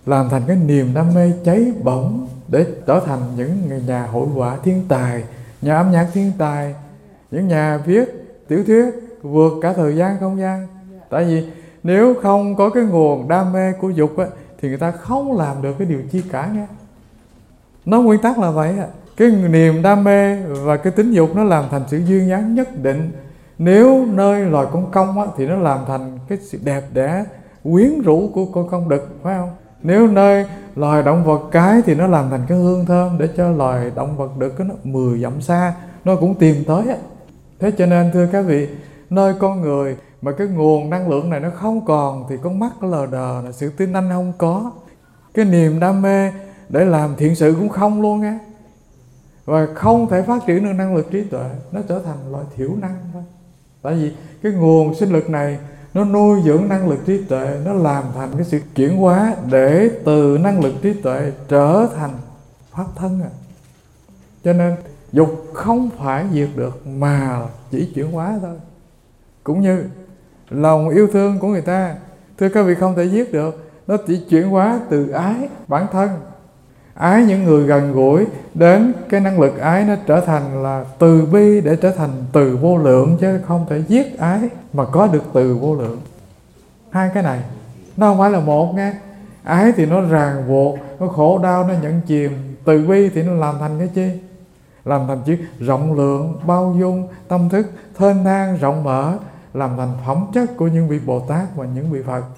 [SPEAKER 1] làm thành cái niềm đam mê cháy bỏng để trở thành những nhà hội họa thiên tài, nhà âm nhạc thiên tài, những nhà viết tiểu thuyết vượt cả thời gian không gian. Tại vì nếu không có cái nguồn đam mê của dục á, thì người ta không làm được cái điều chi cả nghe. Nó nguyên tắc là vậy á. Cái niềm đam mê và cái tính dục nó làm thành sự duyên dáng nhất định. Nếu nơi loài con công á, thì nó làm thành cái sự đẹp đẽ quyến rũ của con công đực, phải không? Nếu nơi loài động vật cái thì nó làm thành cái hương thơm để cho loài động vật đực nó mười dặm xa nó cũng tìm tới á. Thế cho nên thưa các vị, nơi con người mà cái nguồn năng lượng này nó không còn thì con mắt nó lờ đờ, là sự tin anh không có, cái niềm đam mê để làm thiện sự cũng không luôn á, và không thể phát triển được năng lực trí tuệ, nó trở thành loại thiểu năng thôi. Tại vì cái nguồn sinh lực này nó nuôi dưỡng năng lực trí tuệ, nó làm thành cái sự chuyển hóa để từ năng lực trí tuệ trở thành pháp thân à. Cho nên dục không phải diệt được mà chỉ chuyển hóa thôi. Cũng như lòng yêu thương của người ta, thưa các vị, không thể giết được, nó chỉ chuyển hóa từ ái bản thân, ái những người gần gũi, đến cái năng lực ái nó trở thành là từ bi để trở thành từ vô lượng, chứ không thể giết ái mà có được từ vô lượng. Hai cái này nó không phải là một nghe. Ái thì nó ràng buộc, nó khổ đau, nó nhận chìm. Từ bi thì nó làm thành cái chi? Làm thành chữ rộng lượng, bao dung, tâm thức thênh thang, rộng mở, làm thành phẩm chất của những vị Bồ Tát và những vị Phật.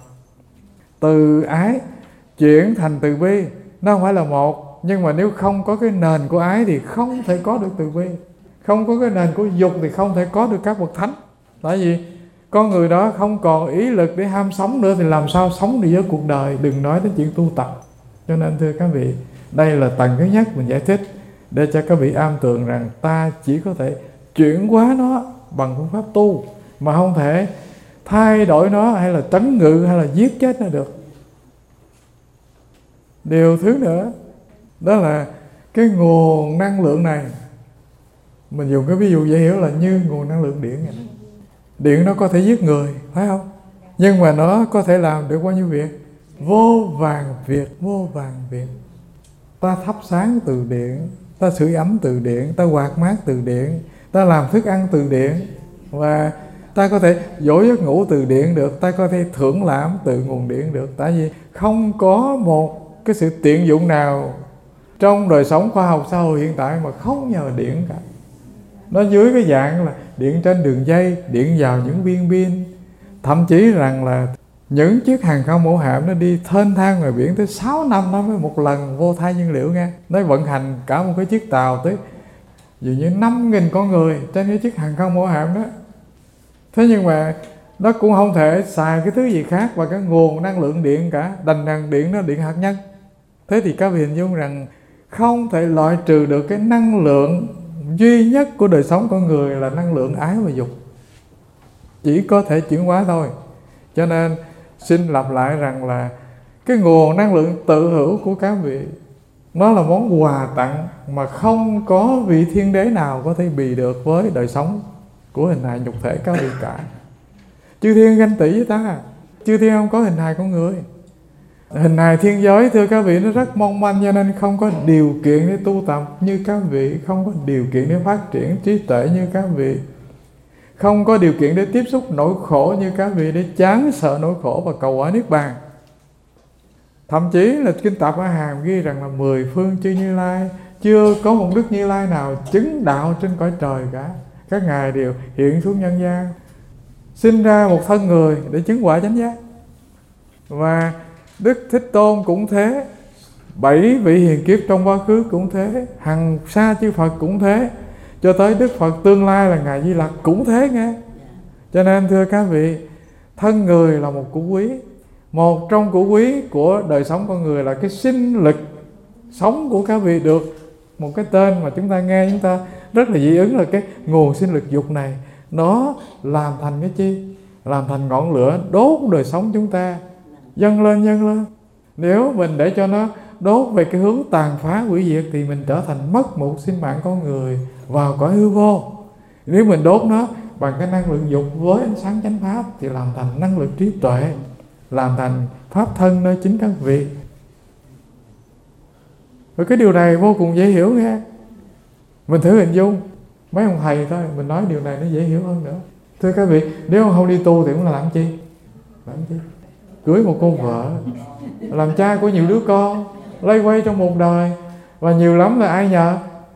[SPEAKER 1] Từ ái chuyển thành từ bi nó không phải là một, nhưng mà nếu không có cái nền của ái thì không thể có được từ bi. Không có cái nền của dục thì không thể có được các bậc thánh. Tại vì con người đó không còn ý lực để ham sống nữa thì làm sao sống được với cuộc đời, đừng nói đến chuyện tu tập. Cho nên thưa các vị, đây là tầng thứ nhất mình giải thích để cho các vị am tường rằng ta chỉ có thể chuyển hóa nó bằng phương pháp tu, mà không thể thay đổi nó hay là trấn ngự hay là giết chết nó được. Điều thứ nữa đó là cái nguồn năng lượng này, mình dùng cái ví dụ dễ hiểu là như nguồn năng lượng điện này. Điện nó có thể giết người, phải không? Nhưng mà nó có thể làm được bao nhiêu việc? Vô vàn việc, vô vàn việc. Ta thắp sáng từ điện, ta sưởi ấm từ điện, ta quạt mát từ điện, ta làm thức ăn từ điện, và ta có thể dỗ giấc ngủ từ điện được, ta có thể thưởng lãm từ nguồn điện được. Tại vì không có một cái sự tiện dụng nào trong đời sống khoa học xã hội hiện tại mà không nhờ điện cả. Nó dưới cái dạng là điện trên đường dây, điện vào những viên pin. Thậm chí rằng là những chiếc hàng không mẫu hạm nó đi thênh thang ngoài biển tới sáu năm nó mới một lần vô thai nhiên liệu nghe. Nó vận hành cả một cái chiếc tàu tới dường như năm nghìn con người trên cái chiếc hàng không mẫu hạm đó. Thế nhưng mà nó cũng không thể xài cái thứ gì khác và cái nguồn năng lượng điện cả, đành rằng điện nó điện hạt nhân. Thế thì các vị hình dung rằng không thể loại trừ được cái năng lượng duy nhất của đời sống con người là năng lượng ái và dục, chỉ có thể chuyển hóa thôi. Cho nên xin lặp lại rằng là cái nguồn năng lượng tự hữu của các vị, nó là món quà tặng mà không có vị thiên đế nào có thể bì được với đời sống của hình hài nhục thể các vị cả. Chư thiên ganh tị với ta, chư thiên không có hình hài con người. Hình hài thiên giới thưa các vị nó rất mong manh, cho nên không có điều kiện để tu tập như các vị, không có điều kiện để phát triển trí tuệ như các vị, không có điều kiện để tiếp xúc nỗi khổ như các vị, để chán sợ nỗi khổ và cầu quả niết bàn. Thậm chí là kinh Tạp A Hàm ghi rằng là mười phương chư Như Lai, chưa có một đức Như Lai nào chứng đạo trên cõi trời cả. Các ngài đều hiện xuống nhân gian, sinh ra một thân người để chứng quả chánh giác. Và Đức Thích Tôn cũng thế, bảy vị hiền kiếp trong quá khứ cũng thế, hằng sa chư Phật cũng thế, cho tới Đức Phật tương lai là Ngài Di Lặc cũng thế nghe. Cho nên thưa các vị, thân người là một củ quý. Một trong củ quý của đời sống con người là cái sinh lực sống của các vị, được một cái tên mà chúng ta nghe chúng ta rất là dị ứng là cái nguồn sinh lực dục này. Nó làm thành cái chi? Làm thành ngọn lửa đốt đời sống chúng ta, dâng lên dâng lên. Nếu mình để cho nó đốt về cái hướng tàn phá hủy diệt thì mình trở thành mất một sinh mạng con người vào cõi hư vô. Nếu mình đốt nó bằng cái năng lượng dục với ánh sáng chánh pháp thì làm thành năng lượng trí tuệ, làm thành pháp thân nơi chính các vị. Và cái điều này vô cùng dễ hiểu nghe. Mình thử hình dung mấy ông thầy thôi, mình nói điều này nó dễ hiểu hơn nữa. Thưa các vị, nếu không đi tu thì cũng là làm chi? Làm chi? Cưới một cô vợ, làm cha của nhiều đứa con, lây quay trong một đời. Và nhiều lắm là ai nhờ?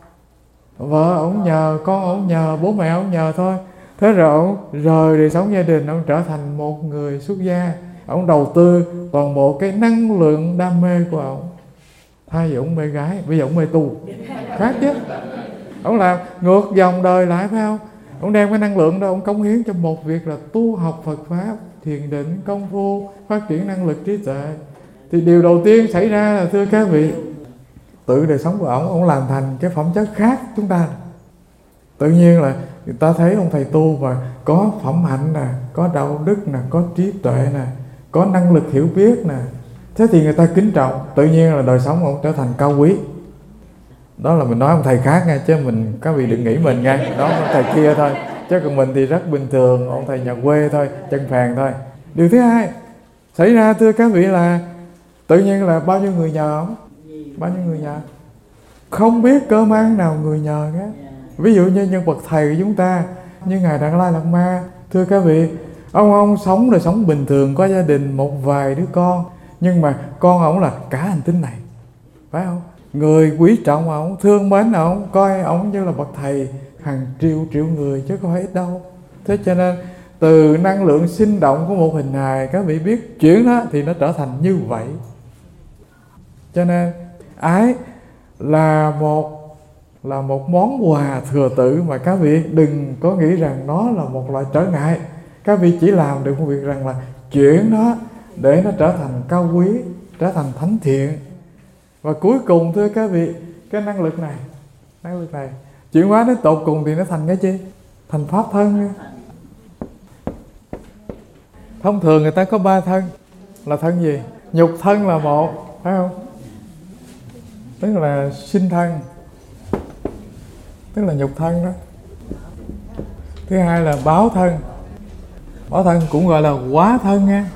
[SPEAKER 1] Vợ ổng nhờ, con ổng nhờ, bố mẹ ổng nhờ thôi. Thế rồi ổng rời đời sống gia đình, ổng trở thành một người xuất gia. Ổng đầu tư toàn bộ cái năng lượng đam mê của ổng. Thay vì ổng mê gái, bây giờ ổng mê tu. Khác chứ. Ổng làm ngược dòng đời lại, phải không? Ổng đem cái năng lượng đó, ổng cống hiến cho một việc là tu học Phật Pháp, thiền định, công phu, phát triển năng lực trí tuệ. Thì điều đầu tiên xảy ra là, thưa các vị, tự đời sống của ổng, ổng làm thành cái phẩm chất khác chúng ta. Tự nhiên là người ta thấy ông thầy tu và có phẩm hạnh nè, có đạo đức nè, có trí tuệ nè, có năng lực hiểu biết nè. Thế thì người ta kính trọng, tự nhiên là đời sống ông trở thành cao quý. Đó là mình nói ông thầy khác nha, chứ mình các vị đừng nghĩ mình nha. Đó ông thầy kia thôi, chứ còn mình thì rất bình thường, ông thầy nhà quê thôi, chân phèn thôi. Điều thứ hai xảy ra, thưa các vị, là tự nhiên là bao nhiêu người nhờ ông? Bao nhiêu người nhờ? Không biết cơ mang nào người nhờ cả. Ví dụ như nhân bậc thầy của chúng ta, như Ngài Đạt Lai Lạt Ma, thưa các vị, ông ông sống rồi sống bình thường, có gia đình một vài đứa con, nhưng mà con ông là cả hành tinh này, phải không? Người quý trọng ông, thương mến ông, coi ông như là bậc thầy hàng triệu triệu người chứ không phải ít đâu. Thế cho nên từ năng lượng sinh động của một hình hài, các vị biết chuyển đó thì nó trở thành như vậy. Cho nên ái là một là một món quà thừa tự mà các vị đừng có nghĩ rằng nó là một loại trở ngại. Các vị chỉ làm được một việc rằng là chuyển nó để nó trở thành cao quý, trở thành thánh thiện. Và cuối cùng, thưa các vị, cái năng lực này, năng lực này chuyển hóa đến tột cùng thì nó thành cái chi? Thành pháp thân. Thông thường người ta có ba thân. Là thân gì? Nhục thân là một, phải không? Tức là sinh thân, tức là nhục thân đó. Thứ hai là báo thân. Báo thân cũng gọi là hóa thân nha.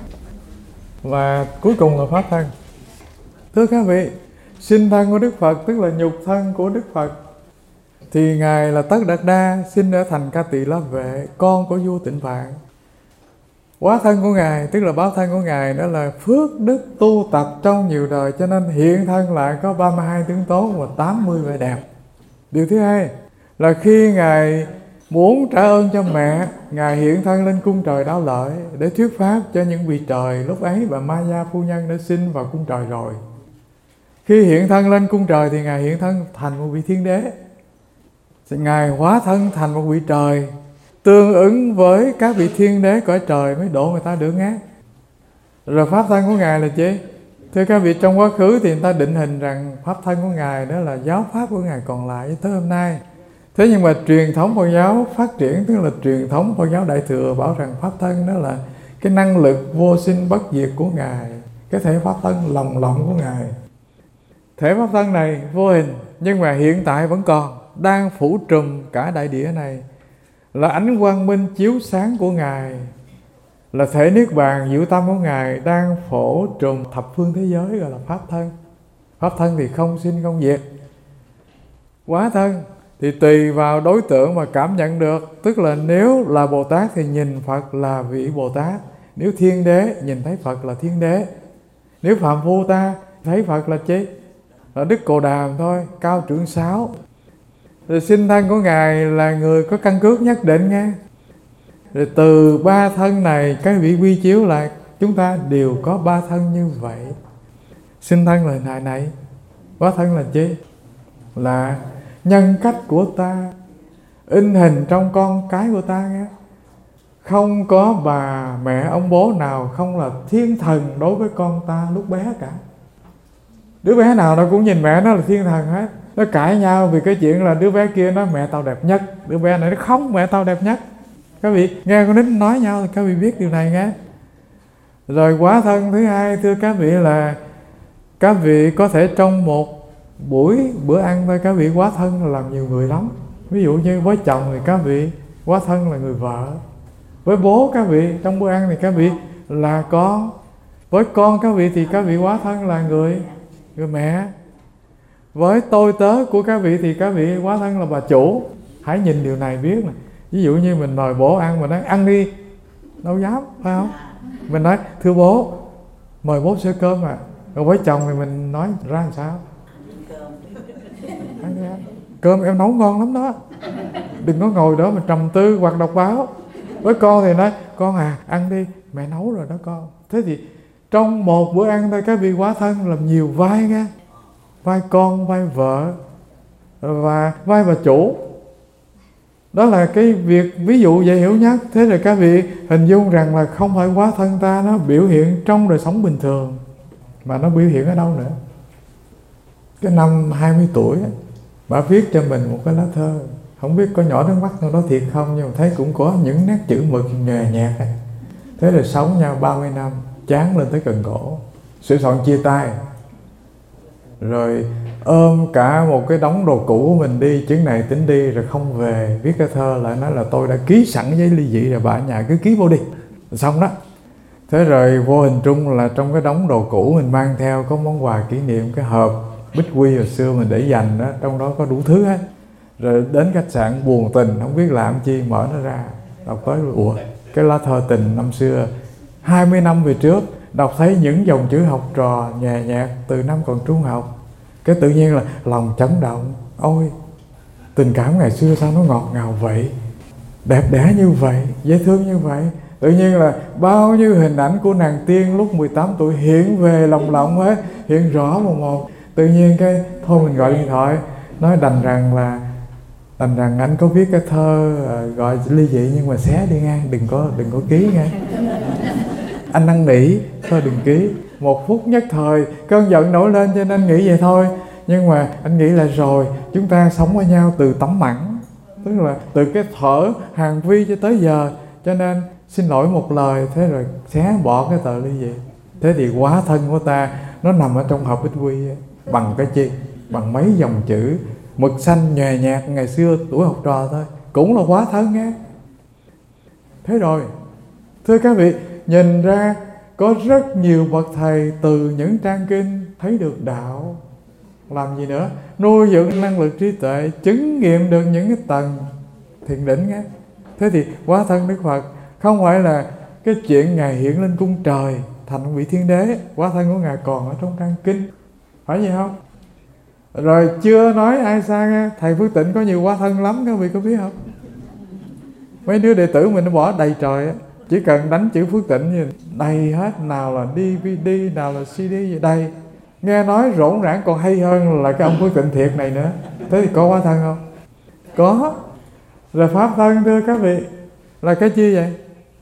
[SPEAKER 1] Và cuối cùng là pháp thân. Thưa các vị, sinh thân của Đức Phật tức là nhục thân của Đức Phật. Thì Ngài là Tất Đạt Đa, sinh ở thành Ca Tỳ La Vệ, con của vua Tịnh Phạn. Hóa thân của Ngài tức là báo thân của Ngài, đó là phước đức tu tập trong nhiều đời, cho nên hiện thân lại có ba mươi hai tướng tốt và tám mươi vẻ đẹp. Điều thứ hai là khi Ngài muốn trả ơn cho mẹ, Ngài hiện thân lên cung trời Đáo Lợi để thuyết pháp cho những vị trời. Lúc ấy bà Maya phu nhân đã sinh vào cung trời rồi. Khi hiện thân lên cung trời thì Ngài hiện thân thành một vị thiên đế. Ngài hóa thân thành một vị trời, tương ứng với các vị thiên đế cõi trời mới độ người ta được nghe. Rồi pháp thân của Ngài là chi? Thưa các vị, trong quá khứ thì người ta định hình rằng pháp thân của Ngài đó là giáo pháp của Ngài còn lại tới hôm nay. Thế nhưng mà truyền thống Phật giáo phát triển, tức là truyền thống Phật giáo Đại Thừa bảo rằng pháp thân đó là cái năng lực vô sinh bất diệt của Ngài, cái thể pháp thân lồng lộng của Ngài. Thể pháp thân này vô hình nhưng mà hiện tại vẫn còn, đang phủ trùm cả đại địa này, là ánh quang minh chiếu sáng của Ngài, là thể niết bàn diệu tâm của Ngài đang phổ trùm thập phương thế giới, gọi là pháp thân. Pháp thân thì không sinh không diệt. Hóa thân thì tùy vào đối tượng mà cảm nhận được. Tức là nếu là Bồ Tát thì nhìn Phật là vị Bồ Tát. Nếu thiên đế nhìn thấy Phật là thiên đế. Nếu phạm phu ta thấy Phật là chi? Là Đức Cồ Đàm thôi, cao trưởng sáu. Rồi sinh thân của Ngài là người có căn cước nhất định nghe. Rồi từ ba thân này cái vị quy chiếu lại, chúng ta đều có ba thân như vậy. Sinh thân là này này, hóa thân là chi? Là nhân cách của ta, in hình trong con cái của ta nghe. Không có bà mẹ ông bố nào không là thiên thần đối với con ta lúc bé cả. Đứa bé nào nó cũng nhìn mẹ nó là thiên thần hết. Nó cãi nhau vì cái chuyện là đứa bé kia nói mẹ tao đẹp nhất, đứa bé này nó không, mẹ tao đẹp nhất. Các vị nghe con nít nói nhau thì các vị biết điều này nghe. Rồi hóa thân thứ hai, thưa các vị, là các vị có thể trong một buổi bữa ăn thôi các vị hóa thân là làm nhiều người lắm. Ví dụ như với chồng thì các vị hóa thân là người vợ, với bố các vị trong bữa ăn thì các vị là con, với con các vị thì các vị hóa thân là người người mẹ. Với tôi tớ của các vị thì các vị hóa thân là bà chủ. Hãy nhìn điều này biết nè. Ví dụ như mình mời bố ăn, mình nói ăn đi, đâu dám, phải không? Mình nói thưa bố, mời bố sơ cơm à. Còn với chồng thì mình nói ra làm sao? Ăn đi ăn. Cơm em nấu ngon lắm đó, đừng có ngồi đó mà trầm tư hoặc đọc báo. Với con thì nói con à, ăn đi, mẹ nấu rồi đó con. Thế thì trong một bữa ăn thôi các vị hóa thân làm nhiều vai nha. Vai con, vai vợ và vai bà chủ. Đó là cái việc ví dụ dễ hiểu nhất. Thế rồi các vị hình dung rằng là không phải hóa thân ta nó biểu hiện trong đời sống bình thường, mà nó biểu hiện ở đâu nữa. Cái năm hai mươi tuổi bà viết cho mình một cái lá thơ. Không biết có nhỏ nước mắt trong đó thiệt không, nhưng mà thấy cũng có những nét chữ mực nhòe nhạt. Thế rồi sống nhau ba mươi năm, chán lên tới cần cổ, sửa soạn chia tay. Rồi ôm cả một cái đống đồ cũ của mình đi, chuyến này tính đi rồi không về. Viết cái thơ lại nói là tôi đã ký sẵn giấy ly dị rồi, bà ở nhà cứ ký vô đi. Rồi xong đó. Thế rồi vô hình trung là trong cái đống đồ cũ mình mang theo có món quà kỷ niệm, cái hộp bích quy hồi xưa mình để dành đó, trong đó có đủ thứ hết. Rồi đến khách sạn buồn tình, không biết làm chi, mở nó ra, đọc tới ủa, cái lá thơ tình năm xưa, hai mươi năm về trước, đọc thấy những dòng chữ học trò nhẹ nhạt từ năm còn trung học. Cái tự nhiên là lòng chấn động. Ôi, tình cảm ngày xưa sao nó ngọt ngào vậy, đẹp đẽ như vậy, dễ thương như vậy. Tự nhiên là bao nhiêu hình ảnh của nàng tiên lúc mười tám tuổi hiện về lòng lòng ấy, hiện rõ một một. Tự nhiên cái thôi mình gọi điện thoại, nói đành rằng là đành rằng anh có viết cái thơ uh, gọi ly dị nhưng mà xé đi ngang, đừng có đừng có ký ngang. Anh năn nỉ thôi đừng ký. Một phút nhất thời cơn giận nổi lên cho nên nghĩ vậy thôi. Nhưng mà anh nghĩ là rồi chúng ta sống với nhau từ tấm mẵn, tức là từ cái thở hàng vi cho tới giờ, cho nên xin lỗi một lời. Thế rồi xé bỏ cái tờ ly dị. Thế thì hóa thân của ta nó nằm ở trong hộp bích quy ấy. Bằng cái chi? Bằng mấy dòng chữ mực xanh nhòe nhạt ngày xưa tuổi học trò thôi, cũng là hóa thân nghe. Thế rồi thưa các vị, nhìn ra có rất nhiều bậc thầy từ những trang kinh thấy được đạo. Làm gì nữa? Nuôi dưỡng năng lực trí tuệ, chứng nghiệm được những cái tầng thiền định nghe. Thế thì hóa thân Đức Phật không phải là cái chuyện Ngài hiện lên cung trời thành vị thiên đế. Hóa thân của Ngài còn ở trong trang kinh, phải vậy không? Rồi chưa nói ai xa nghe, thầy Phước Tịnh có nhiều hóa thân lắm, các vị có biết không? Mấy đứa đệ tử mình nó bỏ đầy trời á, chỉ cần đánh chữ Phước Tịnh gì đầy hết, nào là đê vê đê, nào là xê đê gì đầy. Nghe nói rỗn rãng còn hay hơn là cái ông Phước Tịnh thiệt này nữa. Thế thì có hóa thân không? Có. Rồi pháp thân thưa các vị là cái chi vậy?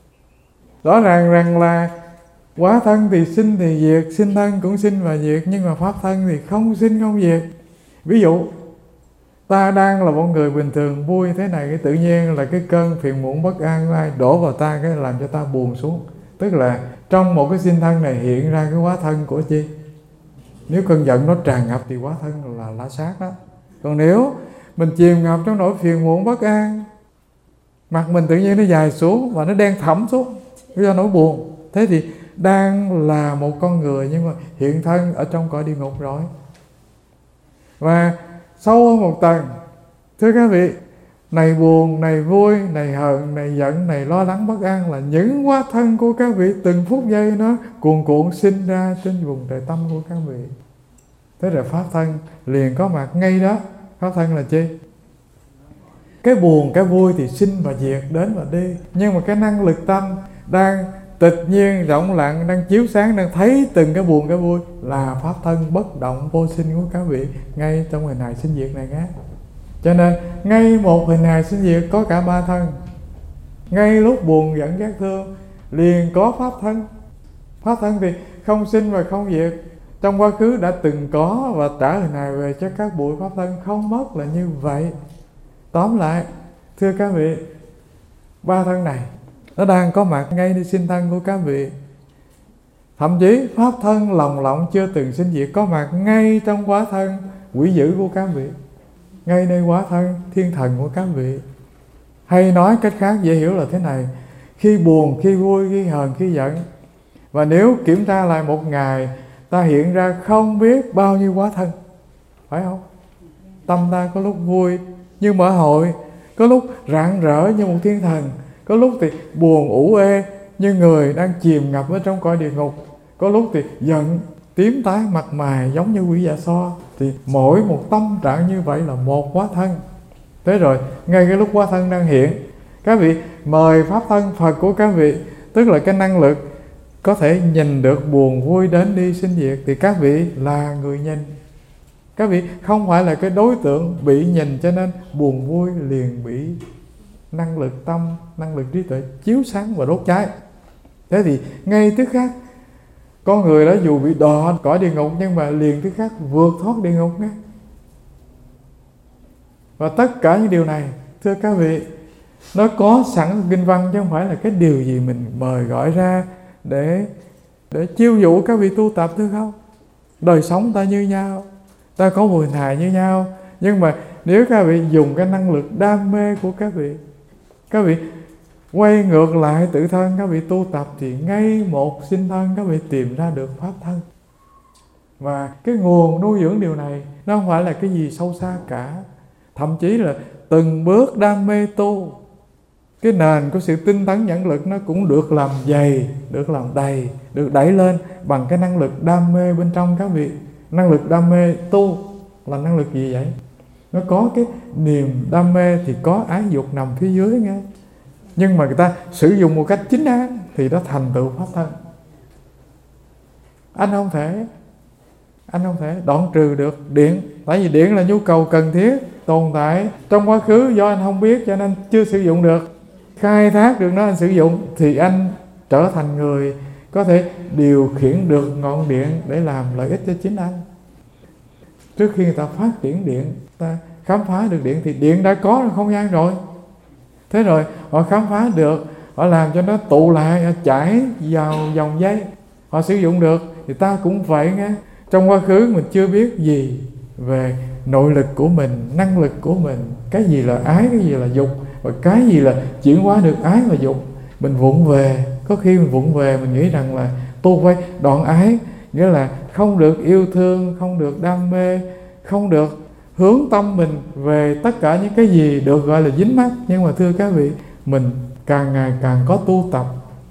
[SPEAKER 1] Rõ ràng rằng là hóa thân thì sinh thì diệt, sinh thân cũng sinh và diệt, nhưng mà pháp thân thì không sinh không diệt. Ví dụ ta đang là một người bình thường vui thế này, cái tự nhiên là cái cơn phiền muộn bất an ai đổ vào ta, cái làm cho ta buồn xuống. Tức là trong một cái sinh thân này hiện ra cái hóa thân của chi? Nếu cơn giận nó tràn ngập thì hóa thân là lá sát đó. Còn nếu mình chìm ngập trong nỗi phiền muộn bất an, mặt mình tự nhiên nó dài xuống và nó đen thẳm xuống do nỗi buồn. Thế thì đang là một con người nhưng mà hiện thân ở trong cõi địa ngục rồi. Và sâu hơn một tầng, thưa các vị, này buồn, này vui, này hờn, này giận, này lo lắng bất an là những hóa thân của các vị từng phút giây nó cuồn cuộn sinh ra trên vùng trời tâm của các vị. Thế rồi pháp thân liền có mặt ngay đó. Pháp thân là chi? Cái buồn, cái vui thì sinh và diệt, đến và đi. Nhưng mà cái năng lực tâm đang tịch nhiên, rộng lặng, đang chiếu sáng, đang thấy từng cái buồn, cái vui là pháp thân bất động, vô sinh của các vị ngay trong hình hài sinh diệt này nhé. Cho nên ngay một hình hài sinh diệt có cả ba thân. Ngay lúc buồn, giận, ghét, thương liền có pháp thân. Pháp thân thì không sinh và không diệt, trong quá khứ đã từng có và trả hình hài về cho các bụi pháp thân không mất là như vậy. Tóm lại, thưa các vị, ba thân này nó đang có mặt ngayในsinh thân của các vị. Thậm chí pháp thân lồng lộng chưa từng sinh diệt có mặt ngay trong hóa thân quỷ dữ của các vị, ngay nơi hóa thân thiên thần của các vị. Hay nói cách khác dễ hiểu là thế này: khi buồn, khi vui, khi hờn, khi giận, và nếu kiểm tra lại một ngày, ta hiện ra không biết bao nhiêu hóa thân. phải không? Tâm ta có lúc vui như mở hội, có lúc rạng rỡ như một thiên thần, có lúc thì buồn ủ ê như người đang chìm ngập ở trong cõi địa ngục, có lúc thì giận tím tái mặt mày giống như quỷ dạ xoa. Thì mỗi một tâm trạng như vậy là một hóa thân. Thế rồi ngay cái lúc hóa thân đang hiện, các vị mời pháp thân Phật của các vị, tức là cái năng lực có thể nhìn được buồn vui đến đi sinh diệt, thì các vị là người nhìn. Các vị không phải là cái đối tượng bị nhìn, cho nên buồn vui liền bị năng lực tâm, năng lực trí tuệ chiếu sáng và đốt cháy. Thế thì ngay tức khắc, con người đó dù bị đọa cõi địa ngục nhưng mà liền tức khắc vượt thoát địa ngục ngay. Và tất cả những điều này, thưa các vị, nó có sẵn kinh văn, chứ không phải là cái điều gì mình mời gọi ra để để chiêu dụ các vị tu tập, thưa không? Đời sống ta như nhau, ta có mùi hài như nhau, nhưng mà nếu các vị dùng cái năng lực đam mê của các vị, các vị quay ngược lại tự thân, các vị tu tập, thì ngay một sinh thân các vị tìm ra được pháp thân. Và cái nguồn nuôi dưỡng điều này nó không phải là cái gì sâu xa cả. Thậm chí là từng bước đam mê tu, cái nền của sự tinh tấn nhẫn lực nó cũng được làm dày, được làm đầy, được đẩy lên bằng cái năng lực đam mê bên trong các vị. Năng lực đam mê tu là năng lực gì vậy? Nó có cái niềm đam mê thì có ái dục nằm phía dưới nghe. Nhưng mà người ta sử dụng một cách chính đáng thì nó thành tựu pháp thân. Anh không thể Anh không thể đoạn trừ được điện. Tại vì điện là nhu cầu cần thiết tồn tại trong quá khứ, do anh không biết cho nên chưa sử dụng được. Khai thác được nó, anh sử dụng, thì anh trở thành người có thể điều khiển được ngọn điện để làm lợi ích cho chính anh. Trước khi người ta phát triển điện, ta khám phá được điện thì điện đã có trong không gian rồi. Thế rồi họ khám phá được, họ làm cho nó tụ lại, chảy vào dòng dây, họ sử dụng được. Thì ta cũng vậy nghe. Trong quá khứ mình chưa biết gì về nội lực của mình, năng lực của mình, cái gì là ái, cái gì là dục, và cái gì là chuyển hóa được ái và dục. Mình vụng về, có khi mình vụng về mình nghĩ rằng là tu phải đoạn ái, nghĩa là không được yêu thương, không được đam mê, không được hướng tâm mình về tất cả những cái gì được gọi là dính mắc. Nhưng mà thưa các vị, mình càng ngày càng có tu tập,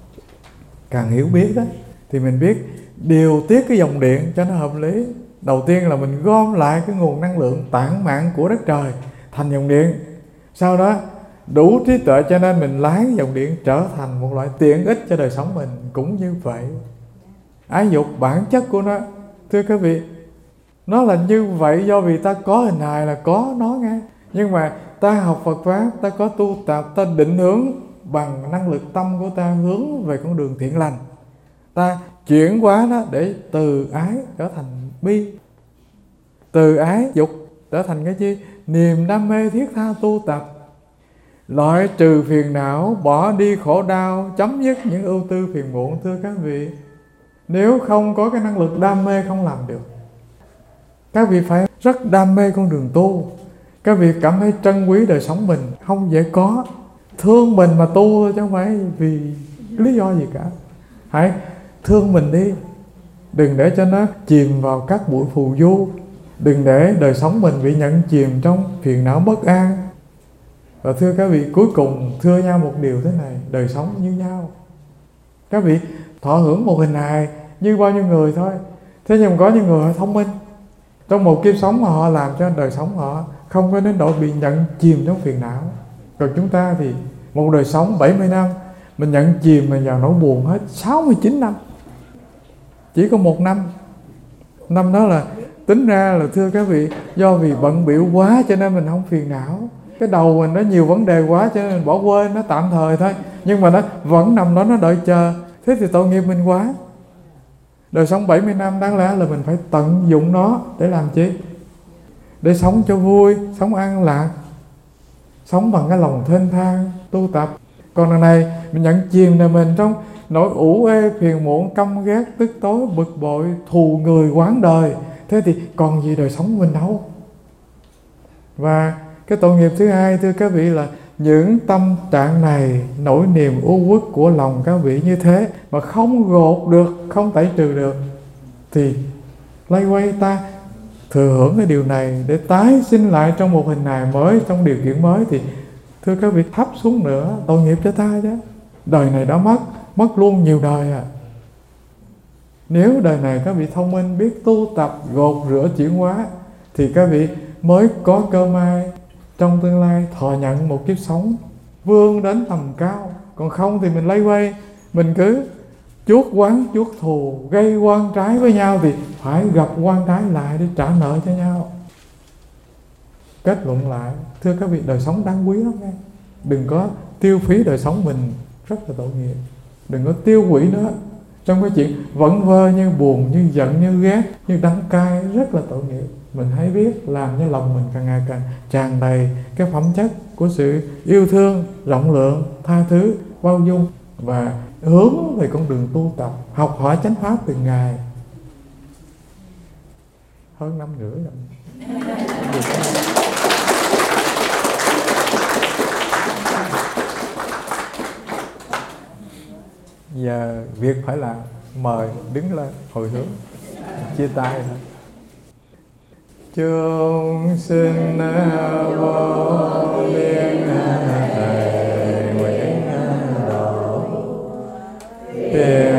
[SPEAKER 1] càng hiểu biết đó, thì mình biết điều tiết cái dòng điện cho nó hợp lý. Đầu tiên là mình gom lại cái nguồn năng lượng tản mạn của đất trời thành dòng điện. Sau đó đủ trí tuệ cho nên mình lái dòng điện trở thành một loại tiện ích cho đời sống mình. Cũng như vậy, ái dục bản chất của nó, thưa các vị, nó là như vậy do vì ta có hình hài là có nó nghe. Nhưng mà ta học Phật Pháp, ta có tu tập, ta định hướng bằng năng lực tâm của ta hướng về con đường thiện lành. Ta chuyển hóa nó để từ ái trở thành bi, từ ái dục trở thành cái chi? Niềm đam mê thiết tha tu tập, loại trừ phiền não, bỏ đi khổ đau, chấm dứt những ưu tư phiền muộn. Thưa các vị, nếu không có cái năng lực đam mê không làm được. Các vị phải rất đam mê con đường tu. Các vị cảm thấy trân quý đời sống mình, không dễ có. Thương mình mà tu thôi, chứ không phải vì lý do gì cả. Hãy thương mình đi, đừng để cho nó chìm vào các bụi phù du, đừng để đời sống mình bị nhận chìm trong phiền não bất an. Và thưa các vị, cuối cùng thưa nhau một điều thế này: đời sống như nhau. Các vị thọ hưởng một hình hài như bao nhiêu người thôi. Thế nhưng có những người họ thông minh, trong một kiếp sống mà họ làm cho đời sống họ không có đến độ bị nhận chìm trong phiền não. Còn chúng ta thì một đời sống bảy mươi năm mình nhận chìm mà vào nỗi buồn hết sáu mươi chín năm. Chỉ có một năm, năm đó là tính ra là thưa các vị, do vì bận bịu quá cho nên mình không phiền não. Cái đầu mình nó nhiều vấn đề quá cho nên mình bỏ quên, nó tạm thời thôi. Nhưng mà nó vẫn nằm đó, nó đợi chờ. Thế thì tội nghiệp mình quá. Đời sống bảy mươi năm đáng lẽ là mình phải tận dụng nó để làm chi? Để sống cho vui, sống an lạc, sống bằng cái lòng thênh thang, tu tập. Còn đằng này mình nhận chìm là mình trong nỗi ủ ê, phiền muộn, căm ghét, tức tối, bực bội, thù người, oán đời. Thế thì còn gì đời sống mình đâu. Và cái tội nghiệp thứ hai, thưa các vị, là những tâm trạng này, nỗi niềm u uất của lòng các vị như thế mà không gột được, không tẩy trừ được, thì lay quay ta thừa hưởng cái điều này để tái sinh lại trong một hình hài mới, trong điều kiện mới, thì thưa các vị, thấp xuống nữa tội nghiệp cho ta chứ. Đời này đã mất, mất luôn nhiều đời à. Nếu đời này các vị thông minh, biết tu tập, gột rửa chuyển hóa, thì các vị mới có cơ may trong tương lai thọ nhận một kiếp sống vươn đến tầm cao. Còn không thì mình lây quay, mình cứ chuốc oán chuốc thù, gây oan trái với nhau, thì phải gặp oan trái lại để trả nợ cho nhau. Kết luận lại, thưa các vị, đời sống đáng quý lắm nghe. Đừng có tiêu phí đời sống mình, rất là tội nghiệp. Đừng có tiêu hủy nó trong cái chuyện vẫn vơ như buồn, như giận, như ghét, như đắng cay, rất là tội nghiệp. Mình hãy biết làm cho lòng mình càng ngày càng tràn đầy cái phẩm chất của sự yêu thương, rộng lượng, tha thứ, bao dung, và hướng về con đường tu tập, học hỏi chánh pháp từng ngày. Hơn năm rưỡi rồi. Giờ việc phải làm, mời đứng lên hồi hướng, chia tay thôi. Chúng sinh vô biên thầy nguyện độ